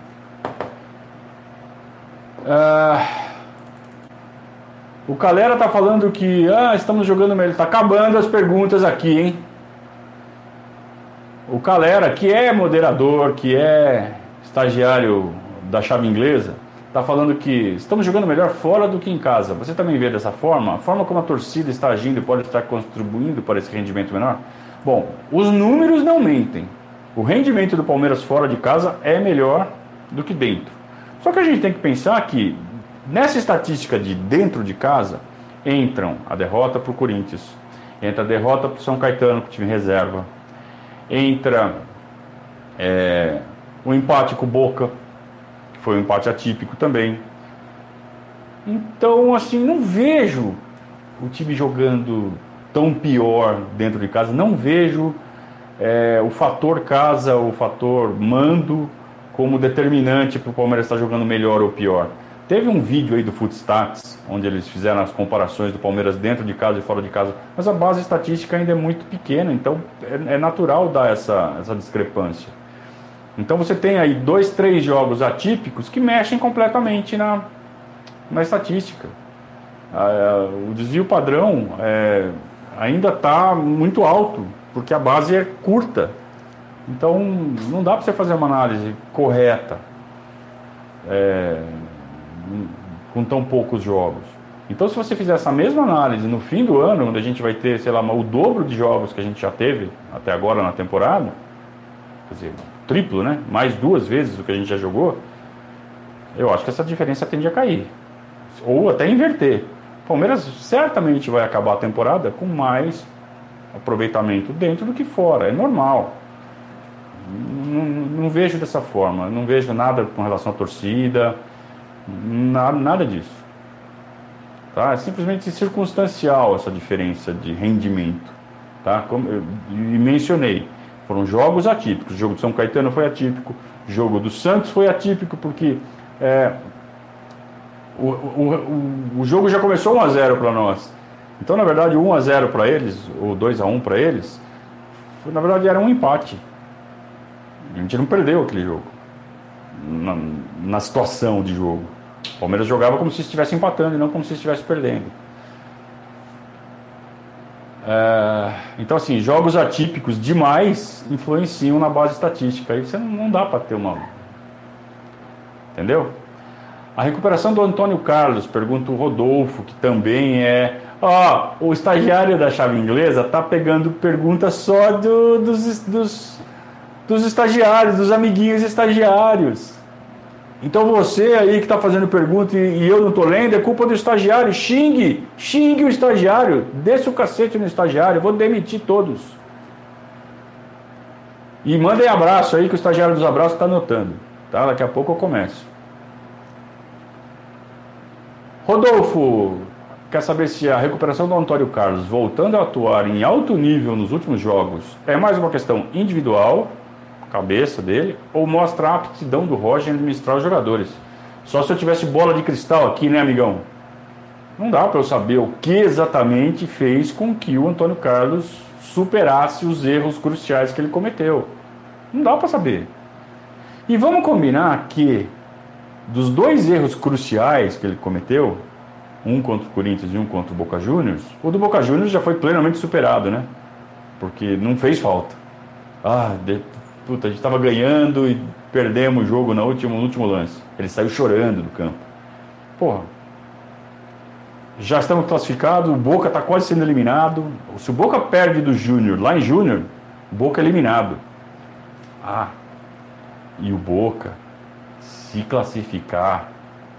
O Calera tá falando que estamos jogando melhor. Tá acabando as perguntas aqui, hein? O Calera, que é moderador, que é estagiário da chave inglesa, tá falando que estamos jogando melhor fora do que em casa. Você também vê dessa forma? A forma como a torcida está agindo pode estar contribuindo para esse rendimento menor? Bom, os números não mentem. O rendimento do Palmeiras fora de casa é melhor do que dentro. Só que a gente tem que pensar que nessa estatística de dentro de casa entram a derrota para o Corinthians, entra a derrota para o São Caetano, com o time reserva, entra o empate com o Boca, que foi um empate atípico também. Então, assim, não vejo o time jogando tão pior dentro de casa, não vejo o fator casa, o fator mando como determinante para o Palmeiras estar jogando melhor ou pior. Teve um vídeo aí do Footstats, onde eles fizeram as comparações do Palmeiras dentro de casa e fora de casa, mas a base estatística ainda é muito pequena, então é natural dar essa discrepância. Então você tem aí 2, 3 jogos atípicos que mexem completamente na estatística. O desvio padrão ainda está muito alto, porque a base é curta. Então não dá para você fazer uma análise correta com tão poucos jogos. Então se você fizer essa mesma análise no fim do ano, onde a gente vai ter, sei lá, o dobro de jogos que a gente já teve até agora na temporada, quer dizer, triplo, né? Mais 2 vezes o que a gente já jogou, eu acho que essa diferença tende a cair. Ou até inverter. O Palmeiras certamente vai acabar a temporada com mais aproveitamento dentro do que fora. É normal. Não vejo dessa forma. Não vejo nada com relação à torcida. Nada disso. Tá? É simplesmente circunstancial essa diferença de rendimento. Tá? Como eu mencionei, foram jogos atípicos. O jogo do São Caetano foi atípico. O jogo do Santos foi atípico porque o jogo já começou 1-0 para nós. Então, na verdade, 1-0 para eles, ou 2-1 para eles, na verdade era um empate. A gente não perdeu aquele jogo na situação de jogo. O Palmeiras jogava como se estivesse empatando e não como se estivesse perdendo. Então, assim, jogos atípicos demais influenciam na base estatística. Aí você não dá para ter uma... Entendeu? A recuperação do Antônio Carlos, pergunta o Rodolfo, que também é... o estagiário da chave inglesa tá pegando perguntas só dos estagiários, dos amiguinhos estagiários. Então você aí que está fazendo pergunta e eu não estou lendo, é culpa do estagiário. Xingue o estagiário, desça o cacete no estagiário, eu vou demitir todos. E mandem abraço aí, que o estagiário dos abraços está anotando. Tá? Daqui a pouco eu começo. Rodolfo, quer saber se a recuperação do Antônio Carlos voltando a atuar em alto nível nos últimos jogos é mais uma questão individual, cabeça dele, ou mostra a aptidão do Roger em administrar os jogadores? Só se eu tivesse bola de cristal aqui, né, amigão? Não dá para eu saber o que exatamente fez com que o Antônio Carlos superasse os erros cruciais que ele cometeu. Não dá para saber. E vamos combinar que dos 2 erros cruciais que ele cometeu, um contra o Corinthians e um contra o Boca Juniors, o do Boca Juniors já foi plenamente superado, né? Porque não fez falta. A gente estava ganhando e perdemos o jogo no último lance. Ele saiu chorando do campo. Porra. Já estamos classificados, o Boca está quase sendo eliminado. Se o Boca perde do Júnior, lá em Júnior, o Boca é eliminado. E o Boca, se classificar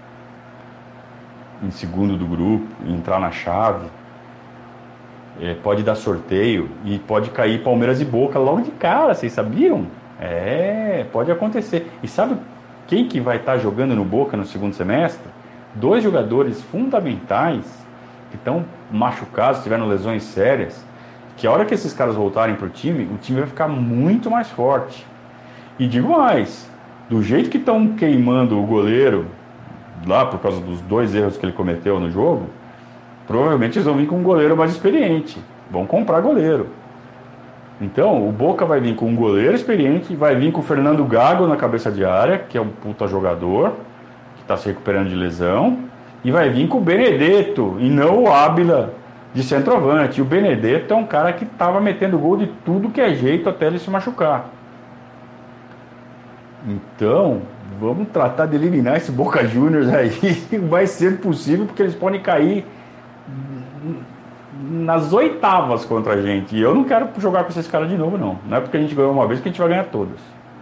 em segundo do grupo, entrar na chave, pode dar sorteio e pode cair Palmeiras e Boca logo de cara, vocês sabiam? Pode acontecer. E sabe quem que vai estar jogando no Boca no segundo semestre? 2 jogadores fundamentais que estão machucados, tiveram lesões sérias, que a hora que esses caras voltarem pro time, o time vai ficar muito mais forte. E digo mais, do jeito que estão queimando o goleiro, lá por causa dos 2 erros que ele cometeu no jogo, provavelmente eles vão vir com um goleiro mais experiente, vão comprar goleiro. Então, o Boca vai vir com um goleiro experiente, vai vir com o Fernando Gago na cabeça de área, que é um puta jogador, que está se recuperando de lesão, e vai vir com o Benedetto, e não o Ábila de centroavante. E o Benedetto é um cara que estava metendo gol de tudo que é jeito até ele se machucar. Então, vamos tratar de eliminar esse Boca Juniors aí o mais cedo possível, porque eles podem cair nas 8º contra a gente. E eu não quero jogar com esses caras de novo, não. Não é porque a gente ganhou uma vez que a gente vai ganhar todas.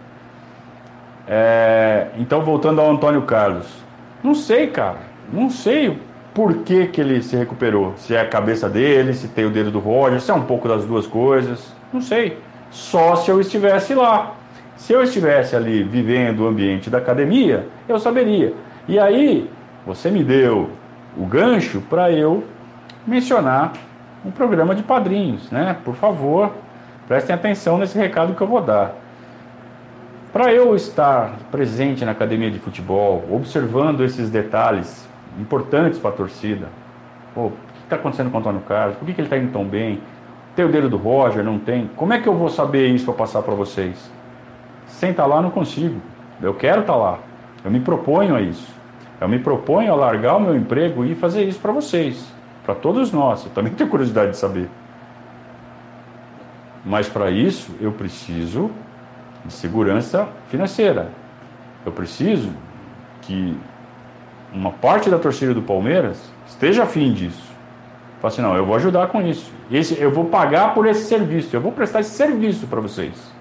Então, voltando ao Antônio Carlos. Não sei, cara. Não sei por que ele se recuperou. Se é a cabeça dele, se tem o dedo do Roger, se é um pouco das duas coisas. Não sei. Só se eu estivesse lá. Se eu estivesse ali vivendo o ambiente da academia, eu saberia. E aí, você me deu o gancho para eu mencionar um programa de padrinhos, né? Por favor, prestem atenção nesse recado que eu vou dar. Para eu estar presente na academia de futebol, observando esses detalhes importantes para a torcida, o que está acontecendo com o Antônio Carlos, por que ele está indo tão bem, tem o dedo do Roger, não tem, como é que eu vou saber isso para passar para vocês? Sem estar lá não consigo, eu quero estar lá, eu me proponho a isso, eu me proponho a largar o meu emprego e fazer isso para vocês, para todos nós. Eu também tenho curiosidade de saber, mas para isso eu preciso de segurança financeira, eu preciso que uma parte da torcida do Palmeiras esteja afim disso. Fala assim, não, eu vou ajudar com isso, eu vou pagar por esse serviço, eu vou prestar esse serviço para vocês.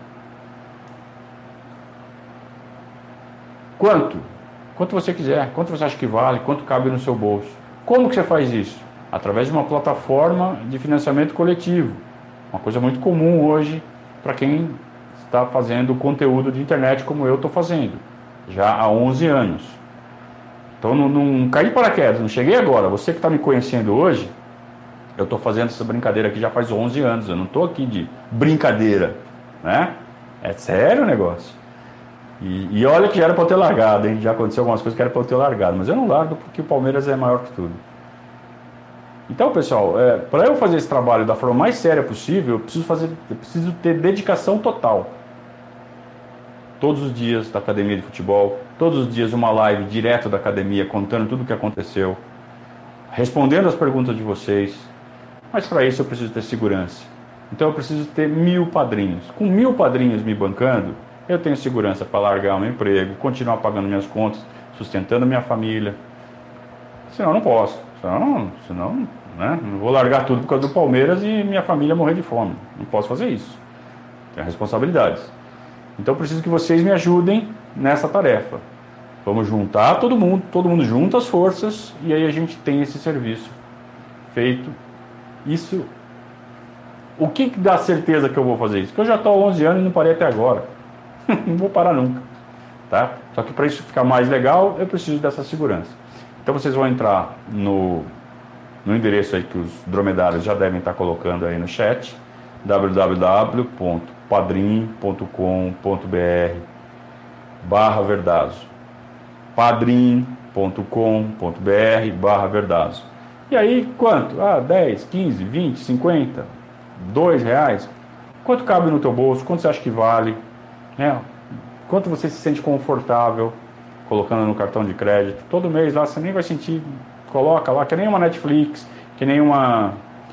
Quanto você quiser, quanto você acha que vale, quanto cabe no seu bolso. Como que você faz isso? Através de uma plataforma de financiamento coletivo. Uma coisa muito comum hoje para quem está fazendo conteúdo de internet como eu estou fazendo, já há 11 anos. Então não caí de paraquedas, não cheguei agora. Você que está me conhecendo hoje, eu estou fazendo essa brincadeira aqui já faz 11 anos, eu não estou aqui de brincadeira, né? É sério o negócio. E olha que já era para eu ter largado, hein? Já aconteceu algumas coisas que era para eu ter largado, mas eu não largo porque o Palmeiras é maior que tudo. Então, pessoal, para eu fazer esse trabalho da forma mais séria possível, eu preciso ter dedicação total. Todos os dias da academia de futebol, todos os dias uma live direto da academia, contando tudo o que aconteceu, respondendo as perguntas de vocês. Mas para isso eu preciso ter segurança. Então eu preciso ter 1000 padrinhos. Com 1000 padrinhos me bancando, eu tenho segurança para largar o meu emprego, continuar pagando minhas contas, sustentando minha família. Senão eu não posso. Senão, né, não vou largar tudo por causa do Palmeiras e minha família morrer de fome. Não posso fazer isso. Tenho responsabilidades. Então eu preciso que vocês me ajudem nessa tarefa. Vamos juntar todo mundo junta as forças e aí a gente tem esse serviço feito. Isso. O que dá certeza que eu vou fazer isso? Porque eu já estou há 11 anos e não parei até agora. Não vou parar nunca, tá? Só que para isso ficar mais legal, eu preciso dessa segurança. Então vocês vão entrar no endereço aí que os dromedários já devem estar colocando aí no chat, www.padrim.com.br/Verdazo, padrim.com.br/Verdazo. E aí quanto? 10, 15, 20, 50, R$2? Quanto cabe no teu bolso? Quanto você acha que vale? Quanto você se sente confortável colocando no cartão de crédito? Todo mês lá você nem vai sentir, coloca lá, que nem uma Netflix, que nem uma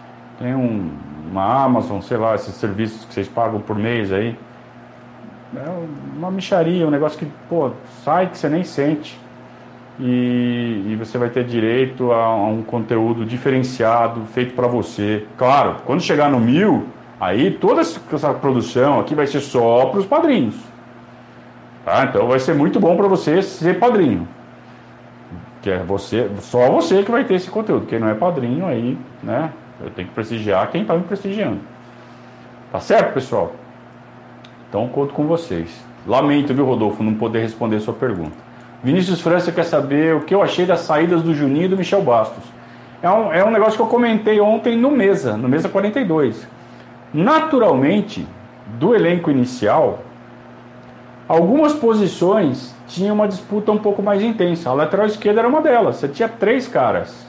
Amazon, sei lá, esses serviços que vocês pagam por mês aí. É uma mixaria, um negócio que, sai que você nem sente. E você vai ter direito a um conteúdo diferenciado, feito para você. Claro, quando chegar no 1000, aí toda essa produção aqui vai ser só para os padrinhos. Tá? Então vai ser muito bom para você ser padrinho. Que é só você que vai ter esse conteúdo. Quem não é padrinho, aí, né? Eu tenho que prestigiar quem está me prestigiando. Tá certo, pessoal? Então conto com vocês. Lamento, viu, Rodolfo, não poder responder a sua pergunta. Vinícius França quer saber o que eu achei das saídas do Juninho e do Michel Bastos. É um negócio que eu comentei ontem no Mesa 42. Naturalmente, do elenco inicial, algumas posições tinham uma disputa um pouco mais intensa. A lateral esquerda era uma delas. Você tinha 3 caras.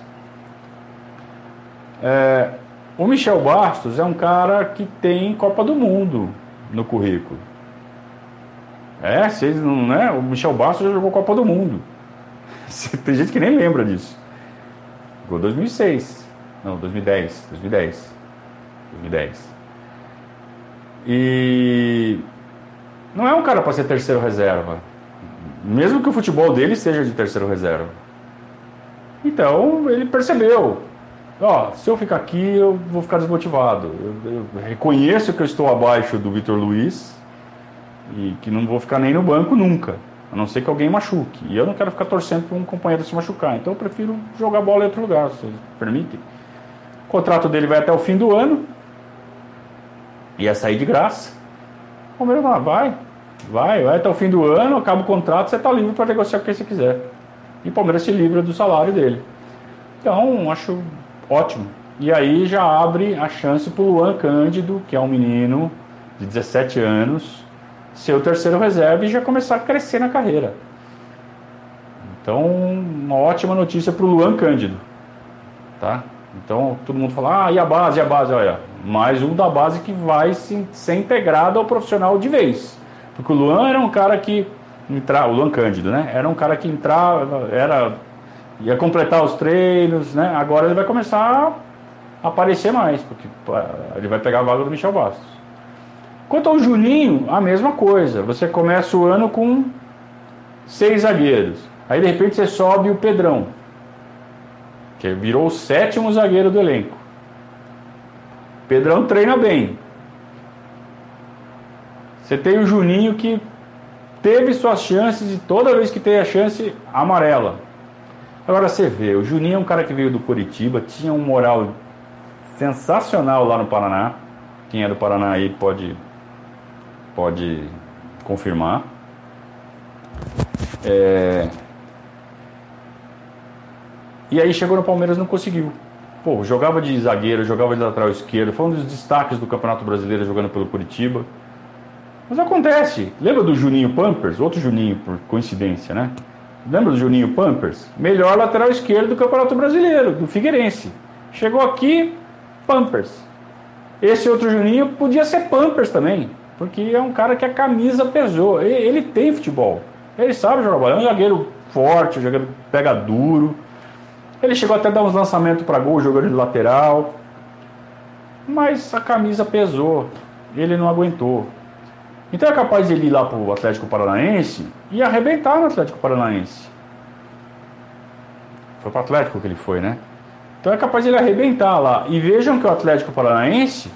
O Michel Bastos é um cara que tem Copa do Mundo no currículo. Vocês não, né? O Michel Bastos já jogou Copa do Mundo. Tem gente que nem lembra disso. Jogou 2006. Não, 2010. E não é um cara para ser terceiro reserva. Mesmo que o futebol dele seja de terceiro reserva. Então ele percebeu. Se eu ficar aqui eu vou ficar desmotivado. Eu reconheço que eu estou abaixo do Vitor Luiz e que não vou ficar nem no banco nunca, a não ser que alguém machuque. E eu não quero ficar torcendo para um companheiro se machucar. Então eu prefiro jogar bola em outro lugar, se vocês permitem. O contrato dele vai até o fim do ano. Ia sair de graça. O Palmeiras vai até o fim do ano, acaba o contrato, você está livre para negociar o que você quiser. E o Palmeiras se livra do salário dele. Então, acho ótimo. E aí já abre a chance para o Luan Cândido, que é um menino de 17 anos, ser o terceiro reserva e já começar a crescer na carreira. Então, uma ótima notícia para o Luan Cândido. Tá? Então, todo mundo fala, e a base, olha. Mais um da base que vai ser integrado ao profissional de vez. Porque o Luan era um cara que entrava, o Luan Cândido, né? Era um cara que entrava, ia completar os treinos, né? Agora ele vai começar a aparecer mais, porque ele vai pegar a vaga do Michel Bastos. Quanto ao Juninho, a mesma coisa. Você começa o ano com 6 zagueiros. Aí de repente você sobe o Pedrão, que virou o 7º zagueiro do elenco. Pedrão treina bem. Você tem o Juninho que teve suas chances e toda vez que tem a chance, amarela. Agora você vê, o Juninho é um cara que veio do Coritiba, tinha um moral sensacional lá no Paraná. Quem é do Paraná aí pode confirmar. E aí chegou no Palmeiras e não conseguiu. Jogava de zagueiro, jogava de lateral esquerdo, foi um dos destaques do Campeonato Brasileiro jogando pelo Coritiba. Mas acontece. Lembra do Juninho Pampers? Outro Juninho, por coincidência, né? Lembra do Juninho Pampers? Melhor lateral esquerdo do Campeonato Brasileiro, do Figueirense. Chegou aqui, Pampers. Esse outro Juninho podia ser Pampers também, porque é um cara que a camisa pesou. Ele tem futebol. Ele sabe jogar bola. É um zagueiro forte, um zagueiro que pega duro. Ele chegou até a dar uns lançamentos para gol, jogando de lateral. Mas a camisa pesou. Ele não aguentou. Então é capaz de ele ir lá para o Atlético Paranaense e arrebentar no Atlético Paranaense. Foi para o Atlético que ele foi, né? Então é capaz de ele arrebentar lá. E vejam que o Atlético Paranaense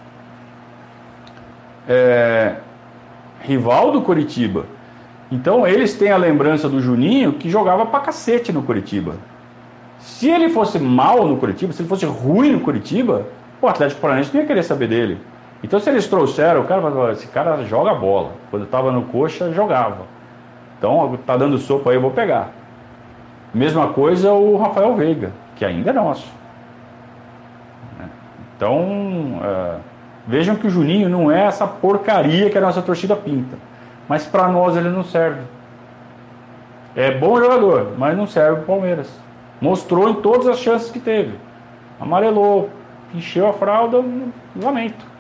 é rival do Coritiba. Então eles têm a lembrança do Juninho que jogava pra cacete no Coritiba. Se ele fosse mal no Coritiba, se ele fosse ruim no Coritiba, o Atlético Paranaense não ia querer saber dele. Então se eles trouxeram, o cara falou, esse cara joga bola. Quando estava no Coxa, jogava. Então tá dando sopa aí, eu vou pegar. Mesma coisa o Rafael Veiga, que ainda é nosso. Então, vejam que o Juninho não é essa porcaria que a nossa torcida pinta. Mas para nós ele não serve. É bom jogador, mas não serve para o Palmeiras. Mostrou em todas as chances que teve. Amarelou, encheu a fralda, lamento.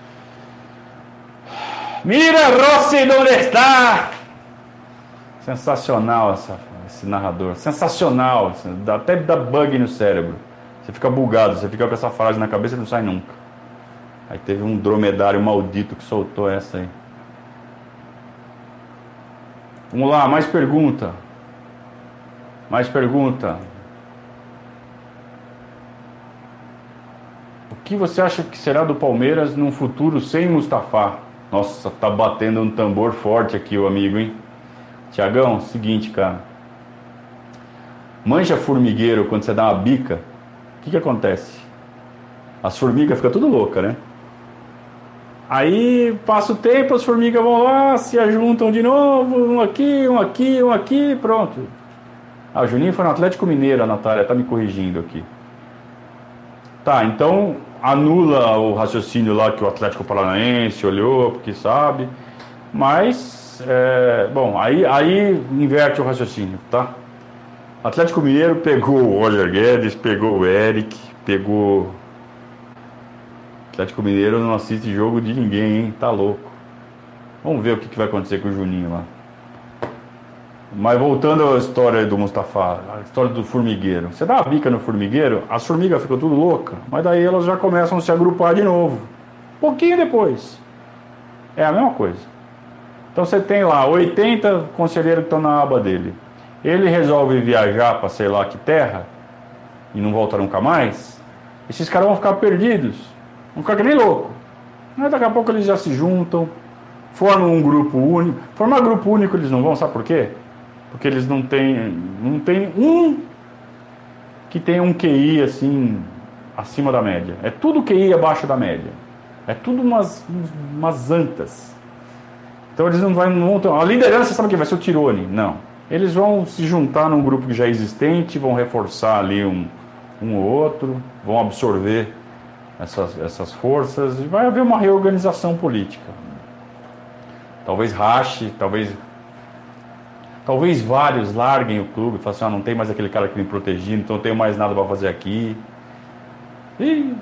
Mira Rossi, onde está? Sensacional esse narrador. Sensacional. Até dá bug no cérebro. Você fica bugado, você fica com essa frase na cabeça e não sai nunca. Aí teve um dromedário maldito que soltou essa aí. Vamos lá, mais pergunta. Mais pergunta. O que você acha que será do Palmeiras num futuro sem Mustafa? Nossa, tá batendo um tambor forte aqui o amigo, hein? Tiagão, seguinte, cara. Manja formigueiro quando você dá uma bica, o que acontece? As formigas ficam tudo loucas, né? Aí passa o tempo, as formigas vão lá, se ajuntam de novo, um aqui, pronto. O Juninho foi no Atlético Mineiro, a Natália tá me corrigindo aqui. Tá, então anula o raciocínio lá que o Atlético Paranaense olhou, porque sabe. Mas, bom, aí inverte o raciocínio, tá? Atlético Mineiro pegou o Roger Guedes, pegou o Eric, pegou... Atlético Mineiro não assiste jogo de ninguém, hein? Tá louco. Vamos ver o que vai acontecer com o Juninho lá. Mas voltando à história do Mustafa, a história do formigueiro. Você dá uma bica no formigueiro, as formigas ficam tudo loucas, mas daí elas já começam a se agrupar de novo. Pouquinho depois. É a mesma coisa. Então você tem lá 80 conselheiros que estão na aba dele. Ele resolve viajar para sei lá que terra e não volta nunca mais. Esses caras vão ficar perdidos. Vão ficar que nem louco. Mas daqui a pouco eles já se juntam, formam um grupo único. Formar grupo único eles não vão, sabe por quê? Porque eles não tem um que tenha um QI assim acima da média. É tudo QI abaixo da média. É tudo umas antas. Então eles não vão ter... A liderança sabe o que vai ser? O Tirone. Não. Eles vão se juntar num grupo que já é existente, vão reforçar ali um ou outro, vão absorver essas forças e vai haver uma reorganização política. Talvez rache, talvez vários larguem o clube, falem assim, não tem mais aquele cara que me protegindo, então não tenho mais nada para fazer aqui. E...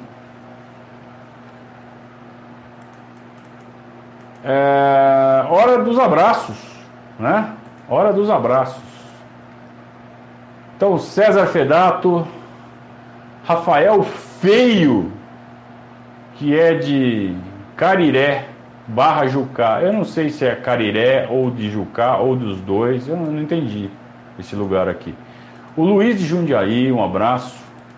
hora dos abraços, né? Hora dos abraços. Então, César Fedato, Rafael Feio, que é de Cariré, / Jucá. Eu não sei se é Cariré ou de Jucá ou dos dois, eu não entendi esse lugar aqui. O Luiz de Jundiaí, um abraço.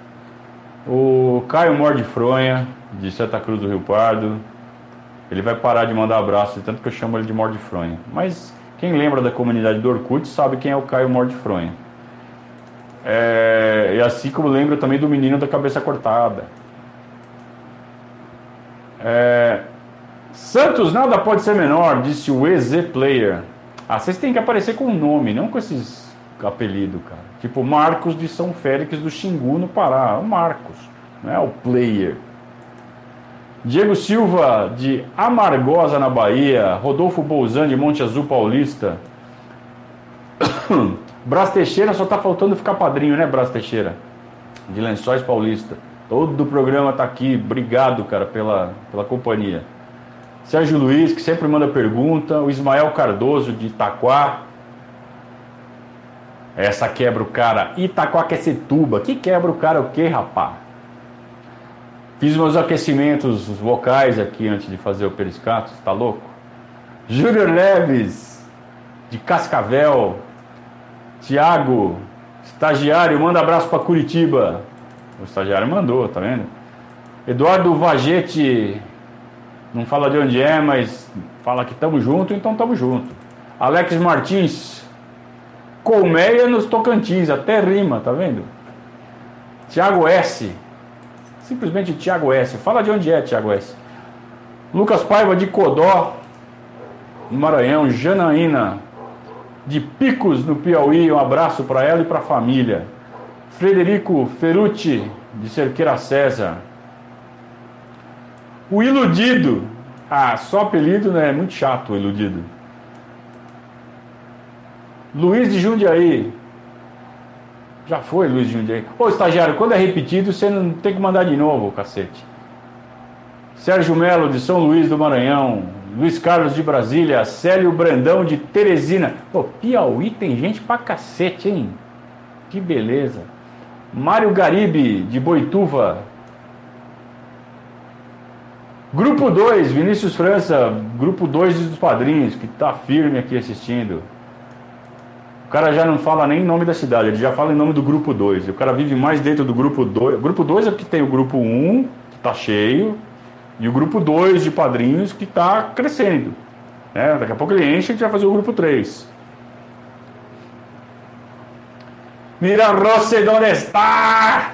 O Caio Morde Fronha, de Santa Cruz do Rio Pardo. Ele vai parar de mandar abraço, tanto que eu chamo ele de Morde Fronha. Mas quem lembra da comunidade do Orkut sabe quem é o Caio Morde Fronha. E assim como lembra também do menino da cabeça cortada. Santos nada pode ser menor, disse o EZ Player. Vocês têm que aparecer com um nome, não com esses apelidos, cara. Tipo Marcos de São Félix do Xingu, no Pará. O Marcos, não é o Player. Diego Silva de Amargosa, na Bahia. Rodolfo Bolzan de Monte Azul Paulista. Brás Teixeira, só tá faltando ficar padrinho, né, Brás Teixeira? De Lençóis Paulista. Todo o programa tá aqui. Obrigado, cara, pela companhia. Sérgio Luiz, que sempre manda pergunta. O Ismael Cardoso, de Itaquá. Essa quebra o cara. Itaquaquecetuba. Que quebra o cara o quê, rapá? Fiz meus aquecimentos vocais aqui antes de fazer o Periscato. Tá louco? Júnior Leves, de Cascavel. Tiago, estagiário, manda abraço para Curitiba. O estagiário mandou, tá vendo? Eduardo Vagete, não fala de onde é, mas fala que tamo junto, então tamo junto. Alex Martins, colmeia nos Tocantins, até rima, tá vendo? Tiago S, simplesmente Tiago S, fala de onde é, Tiago S. Lucas Paiva, de Codó, no Maranhão. Janaína, de Picos, no Piauí, um abraço para ela e para a família. Frederico Ferrucci, de Cerqueira César. O Iludido, só apelido, né? É muito chato o Iludido. Luiz de Jundiaí, já foi Luiz de Jundiaí. Ô, estagiário, quando é repetido você não tem que mandar de novo, cacete. Sérgio Melo, de São Luís do Maranhão. Luiz Carlos, de Brasília. Célio Brandão, de Teresina. Pô, Piauí tem gente pra cacete, hein? Que beleza. Mário Garibe, de Boituva. Grupo 2, Vinícius França, Grupo 2 dos Padrinhos, que tá firme aqui assistindo. O cara já não fala nem nome da cidade, ele já fala em nome do Grupo 2. O cara vive mais dentro do Grupo 2. O Grupo 2 é porque tem o Grupo 1, que tá cheio, e o Grupo 2 de Padrinhos, que tá crescendo. Daqui a pouco ele enche e a gente vai fazer o Grupo 3. Mira Rossi, onde está?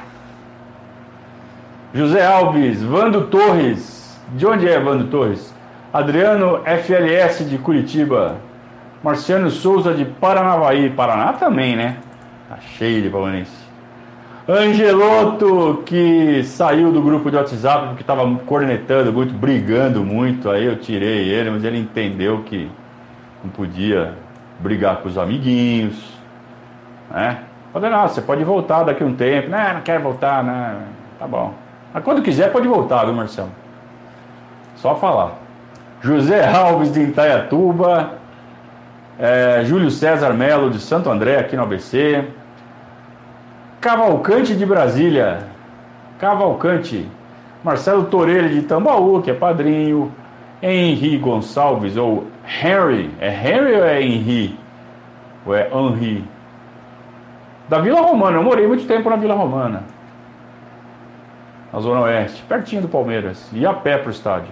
José Alves, Vando Torres. De onde é Vando Torres? Adriano FLS, de Curitiba. Marciano Souza, de Paranavaí. Paraná também, né? Tá cheio de paranense. Angelotto, que saiu do grupo de WhatsApp porque estava cornetando muito, brigando muito. Aí eu tirei ele, mas ele entendeu que não podia brigar com os amiguinhos, né? Falei, não, você pode voltar daqui a um tempo. Não quero voltar, né? Tá bom. Mas quando quiser pode voltar, viu, Marcelo? Só falar. José Alves de Indaiatuba, Júlio César Melo de Santo André, aqui no ABC. Cavalcante de Brasília, Cavalcante. Marcelo Torelli de Tambaú, que é padrinho. Henri Gonçalves, ou Henry. É Henry ou é Henri? Ou é Henri? Da Vila Romana, eu morei muito tempo na Vila Romana, na Zona Oeste, pertinho do Palmeiras. Ia a pé pro estádio.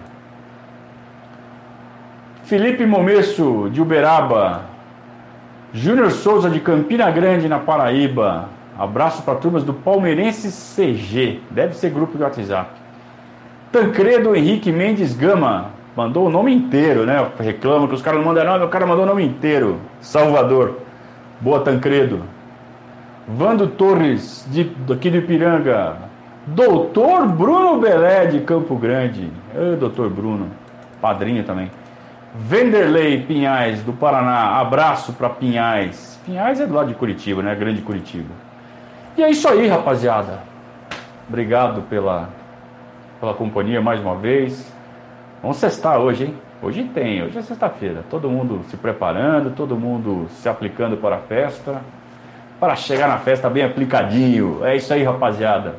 Felipe Momesso de Uberaba. Júnior Souza de Campina Grande, na Paraíba. Abraço para turmas do Palmeirense CG. Deve ser grupo de WhatsApp. Tancredo Henrique Mendes Gama. Mandou o nome inteiro, né? Reclama que os caras não mandam nome. O cara mandou o nome inteiro. Salvador. Boa, Tancredo. Vando Torres, aqui do Ipiranga. Doutor Bruno Belé de Campo Grande. Doutor Bruno. Padrinho também. Vanderlei Pinhais, do Paraná. Abraço para Pinhais. Pinhais é do lado de Curitiba, né? Grande Curitiba. E é isso aí, rapaziada. Obrigado pela companhia mais uma vez. Vamos sextar hoje, hein? Hoje é sexta-feira. Todo mundo se preparando, todo mundo se aplicando para a festa. Para chegar na festa bem aplicadinho. É isso aí, rapaziada.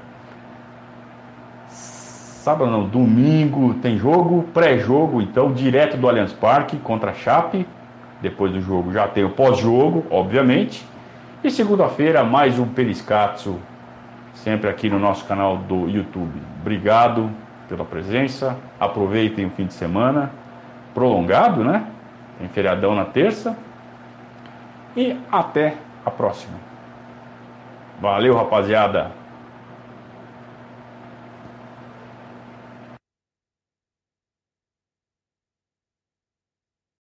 Sábado não, domingo tem jogo, pré-jogo, então, direto do Allianz Parque contra a Chape. Depois do jogo já tem o pós-jogo, obviamente. E segunda-feira, mais um Periscatso, sempre aqui no nosso canal do YouTube. Obrigado pela presença, aproveitem o fim de semana, prolongado, né? Tem feriadão na terça. E até a próxima. Valeu, rapaziada!